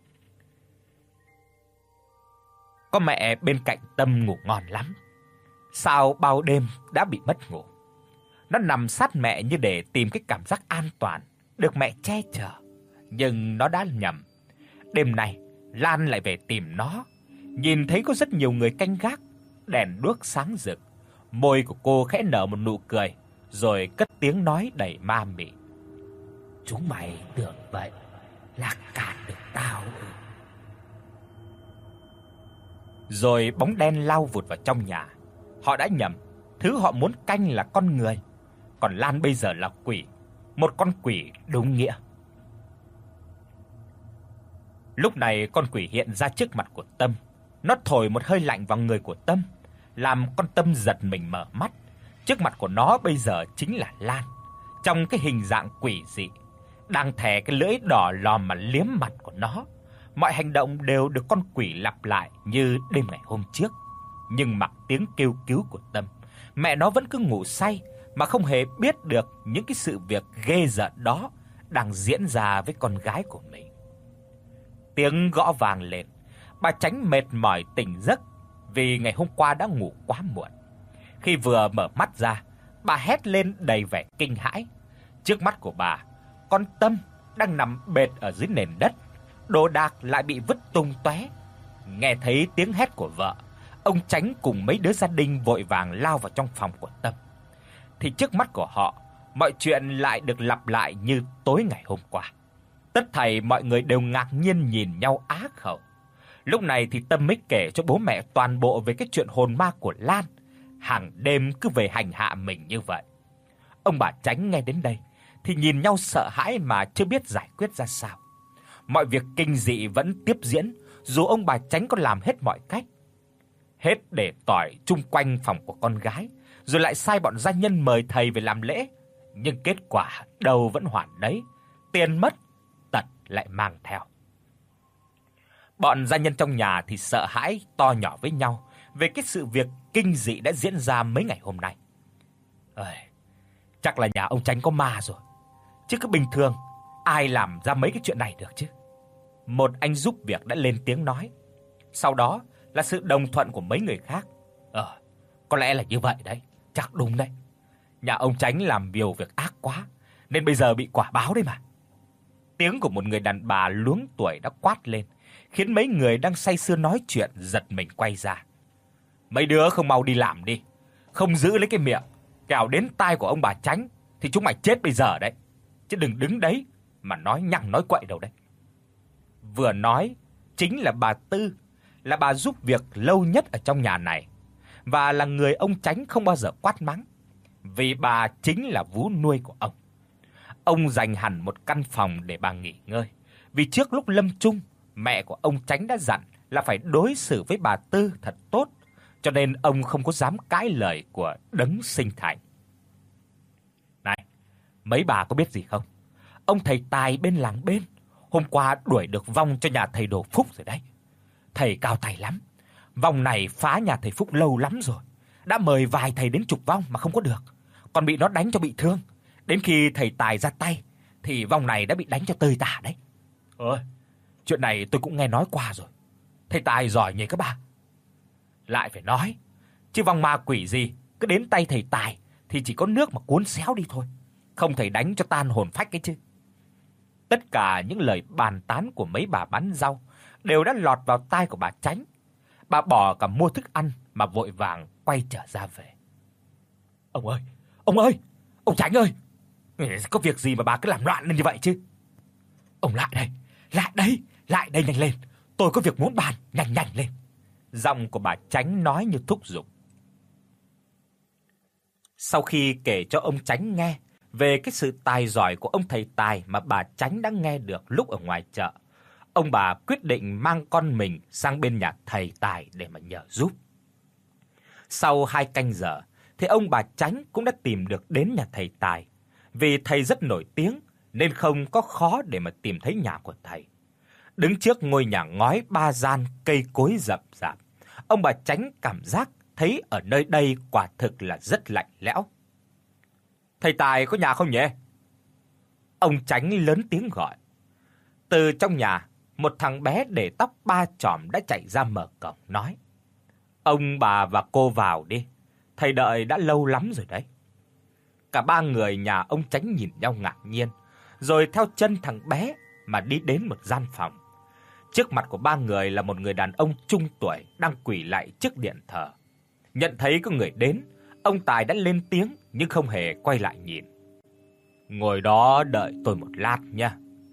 Có mẹ bên cạnh Tâm ngủ ngon lắm. Sau bao đêm đã bị mất ngủ, nó nằm sát mẹ như để tìm cái cảm giác an toàn, được mẹ che chở. Nhưng nó đã nhầm. Đêm nay Lan lại về tìm nó, nhìn thấy có rất nhiều người canh gác, đèn đuốc sáng rực. Môi của cô khẽ nở một nụ cười, rồi cất tiếng nói đầy ma mị: "Chúng mày tưởng vậy là cản được tao ư?" Rồi bóng đen lao vụt vào trong nhà. Họ đã nhầm, thứ họ muốn canh là con người, còn Lan bây giờ là quỷ, một con quỷ đúng nghĩa. Lúc này con quỷ hiện ra trước mặt của Tâm. Nó thổi một hơi lạnh vào người của Tâm, làm con Tâm giật mình mở mắt. Trước mặt của nó bây giờ chính là Lan, trong cái hình dạng quỷ dị, đang thè cái lưỡi đỏ lòm mà liếm mặt của nó. Mọi hành động đều được con quỷ lặp lại như đêm ngày hôm trước. Nhưng mặc tiếng kêu cứu của Tâm, mẹ nó vẫn cứ ngủ say mà không hề biết được những cái sự việc ghê rợn đó đang diễn ra với con gái của mình. Tiếng gõ vang lên. Bà Chánh mệt mỏi tỉnh giấc vì ngày hôm qua đã ngủ quá muộn. Khi vừa mở mắt ra, bà hét lên đầy vẻ kinh hãi. Trước mắt của bà, con Tâm đang nằm bệt ở dưới nền đất, đồ đạc lại bị vứt tung tóe. Nghe thấy tiếng hét của vợ, ông Chánh cùng mấy đứa gia đình vội vàng lao vào trong phòng của Tâm. Thì trước mắt của họ, mọi chuyện lại được lặp lại như tối ngày hôm qua. Tất thảy mọi người đều ngạc nhiên nhìn nhau á khẩu. Lúc này thì Tâm mới kể cho bố mẹ toàn bộ về cái chuyện hồn ma của Lan, hàng đêm cứ về hành hạ mình như vậy. Ông bà Chánh nghe đến đây thì nhìn nhau sợ hãi mà chưa biết giải quyết ra sao. Mọi việc kinh dị vẫn tiếp diễn, dù ông bà Chánh có làm hết mọi cách. Hết để tỏi chung quanh phòng của con gái, rồi lại sai bọn gia nhân mời thầy về làm lễ, nhưng kết quả đâu vẫn hoàn đấy, tiền mất, tật lại mang theo. Bọn gia nhân trong nhà thì sợ hãi to nhỏ với nhau về cái sự việc kinh dị đã diễn ra mấy ngày hôm nay. Chắc là nhà ông Chánh có ma rồi, chứ cứ bình thường ai làm ra mấy cái chuyện này được chứ. Một anh giúp việc đã lên tiếng nói. Sau đó là sự đồng thuận của mấy người khác. Có lẽ là như vậy đấy, chắc đúng đấy. Nhà ông Chánh làm nhiều việc ác quá nên bây giờ bị quả báo đấy mà. Tiếng của một người đàn bà luống tuổi đã quát lên, khiến mấy người đang say sưa nói chuyện giật mình quay ra. Mấy đứa không mau đi làm đi, không giữ lấy cái miệng, kẻo đến tai của ông bà Chánh thì chúng mày chết bây giờ đấy. Chứ đừng đứng đấy mà nói nhăng nói quậy đâu đấy. Vừa nói chính là bà Tư, là bà giúp việc lâu nhất ở trong nhà này và là người ông Chánh không bao giờ quát mắng, vì bà chính là vú nuôi của ông. Ông dành hẳn một căn phòng để bà nghỉ ngơi, vì trước lúc lâm chung, mẹ của ông Chánh đã dặn là phải đối xử với bà Tư thật tốt, cho nên ông không có dám cãi lời của đấng sinh thành. Này, mấy bà có biết gì không? Ông thầy tài bên làng bên hôm qua đuổi được vong cho nhà thầy Đồ Phúc rồi đấy. Thầy cao tay lắm, Vong này phá nhà thầy Phúc lâu lắm rồi, đã mời vài thầy đến chụp vong mà không có được, còn bị nó đánh cho bị thương. Đến khi thầy Tài ra tay thì vong này đã bị đánh cho tơi tả đấy. Ơi, chuyện này tôi cũng nghe nói qua rồi. Thầy Tài giỏi nhỉ các bà. Lại phải nói, chứ vong ma quỷ gì cứ đến tay thầy Tài thì chỉ có nước mà cuốn xéo đi thôi, không thể đánh cho tan hồn phách ấy chứ. Tất cả những lời bàn tán của mấy bà bán rau đều đã lọt vào tai của bà Chánh. Bà bỏ cả mua thức ăn mà vội vàng quay trở ra về. Ông ơi, ông Chánh ơi, có việc gì mà bà cứ làm loạn lên như vậy chứ? Ông lại đây nhanh lên, tôi có việc muốn bàn, nhanh lên. Giọng của bà Chánh nói như thúc giục. Sau khi kể cho ông Chánh nghe về cái sự tài giỏi của ông thầy Tài mà bà Chánh đã nghe được lúc ở ngoài chợ, ông bà quyết định mang con mình sang bên nhà thầy Tài để mà nhờ giúp. Sau 2 canh giờ thì ông bà Chánh cũng đã tìm được đến nhà thầy Tài. Vì thầy rất nổi tiếng nên không có khó để mà tìm thấy nhà của thầy. Đứng trước ngôi nhà ngói 3 gian cây cối rậm rạp, ông bà Chánh cảm giác thấy ở nơi đây quả thực là rất lạnh lẽo. Thầy Tài có nhà không nhỉ? Ông Chánh lớn tiếng gọi. Từ trong nhà, một thằng bé để tóc 3 chòm đã chạy ra mở cổng nói: "Ông bà và cô vào đi, thầy đợi đã lâu lắm rồi đấy." Cả 3 người nhà ông Chánh nhìn nhau ngạc nhiên, rồi theo chân thằng bé mà đi đến một gian phòng. Trước mặt của 3 người là một người đàn ông trung tuổi đang quỳ lạy trước điện thờ. Nhận thấy có người đến, ông Tài đã lên tiếng nhưng không hề quay lại nhìn. "Ngồi đó đợi tôi một lát nha."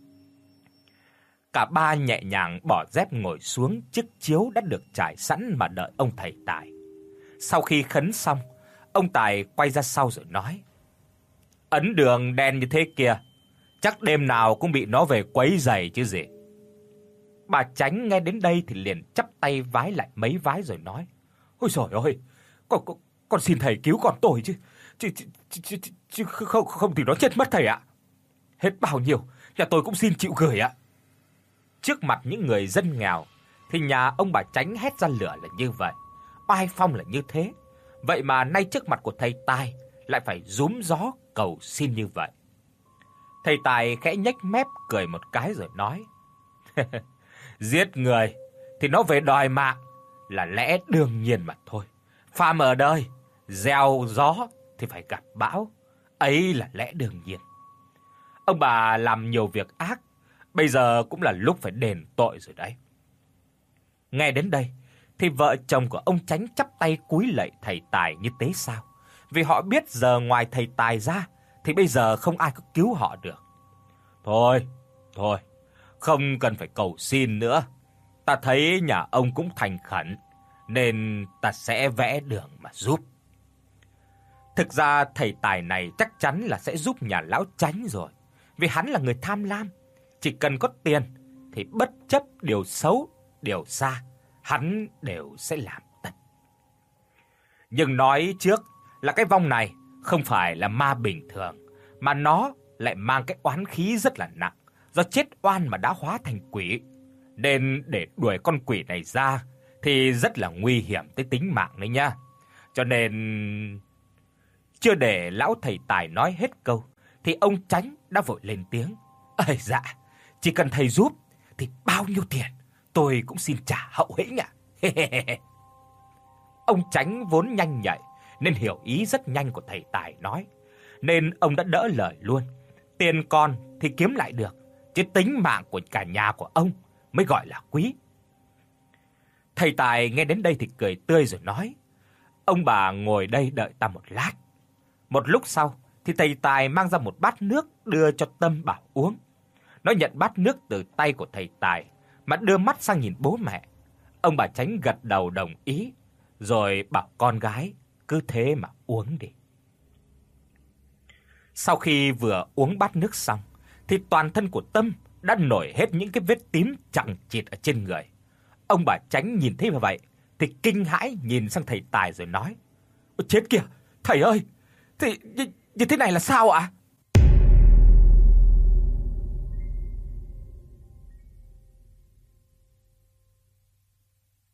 Cả 3 nhẹ nhàng bỏ dép ngồi xuống chiếc chiếu đã được trải sẵn mà đợi ông thầy Tài. Sau khi khấn xong, ông Tài quay ra sau rồi nói: "Ấn đường đen như thế kia, chắc đêm nào cũng bị nó về quấy rầy chứ gì." Bà Chánh nghe đến đây thì liền chắp tay vái lại mấy vái rồi nói: "Ôi giời ơi, con xin thầy cứu con tôi chứ không thì nó chết mất thầy ạ. Hết bao nhiêu, nhà tôi cũng xin chịu gửi ạ." Trước mặt những người dân nghèo thì nhà ông bà Chánh hét ra lửa là như vậy, oai phong là như thế, vậy mà nay trước mặt của thầy Tài lại phải rúm gió cầu xin như vậy. Thầy Tài khẽ nhếch mép cười một cái rồi nói: "Giết người thì nó về đòi mạng là lẽ đương nhiên mà thôi. Phàm ở đời, gieo gió thì phải gặp bão, ấy là lẽ đương nhiên. Ông bà làm nhiều việc ác, bây giờ cũng là lúc phải đền tội rồi đấy." Nghe đến đây thì vợ chồng của ông Chánh chắp tay cúi lạy thầy Tài như tế sao, vì họ biết giờ ngoài thầy Tài ra thì bây giờ không ai có cứu họ được. Thôi, không cần phải cầu xin nữa. Ta thấy nhà ông cũng thành khẩn nên ta sẽ vẽ đường mà giúp. Thực ra thầy Tài này chắc chắn là sẽ giúp nhà lão Chánh rồi, vì hắn là người tham lam, chỉ cần có tiền thì bất chấp điều xấu, điều xa, hắn đều sẽ làm tất. Nhưng nói trước là cái vong này không phải là ma bình thường, mà nó lại mang cái oán khí rất là nặng, do chết oan mà đã hóa thành quỷ, nên để đuổi con quỷ này ra thì rất là nguy hiểm tới tính mạng đấy nha. Cho nên chưa để lão thầy Tài nói hết câu thì ông Chánh đã vội lên tiếng: "Ơi dạ, chỉ cần thầy giúp thì bao nhiêu tiền tôi cũng xin trả hậu hĩnh ạ." Ông Chánh vốn nhanh nhạy nên hiểu ý rất nhanh của thầy Tài nói, nên ông đã đỡ lời luôn. Tiền con thì kiếm lại được, chứ tính mạng của cả nhà của ông mới gọi là quý. Thầy Tài nghe đến đây thì cười tươi rồi nói: "Ông bà ngồi đây đợi ta một lát." Một lúc sau thì thầy Tài mang ra một bát nước đưa cho Tâm bảo uống. Nó nhận bát nước từ tay của thầy Tài mà đưa mắt sang nhìn bố mẹ. Ông bà Chánh gật đầu đồng ý, rồi bảo con gái cứ thế mà uống đi. Sau khi vừa uống bát nước xong thì toàn thân của Tâm đã nổi hết những cái vết tím chằng chịt ở trên người. Ông bà Chánh nhìn thấy như vậy thì kinh hãi nhìn sang thầy Tài rồi nói: "Ôi chết kìa, thầy ơi, thì như thế này là sao ạ?"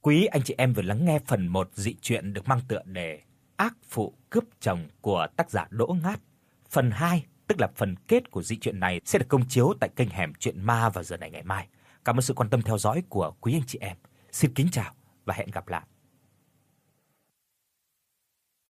Quý anh chị em vừa lắng nghe phần 1 dị truyện được mang tựa đề Ác phụ cướp chồng của tác giả Đỗ Ngát. Phần 2, tức là phần kết của dị truyện này sẽ được công chiếu tại kênh Hẻm Truyện Ma vào giờ này ngày mai. Cảm ơn sự quan tâm theo dõi của quý anh chị em. Xin kính chào và hẹn gặp lại.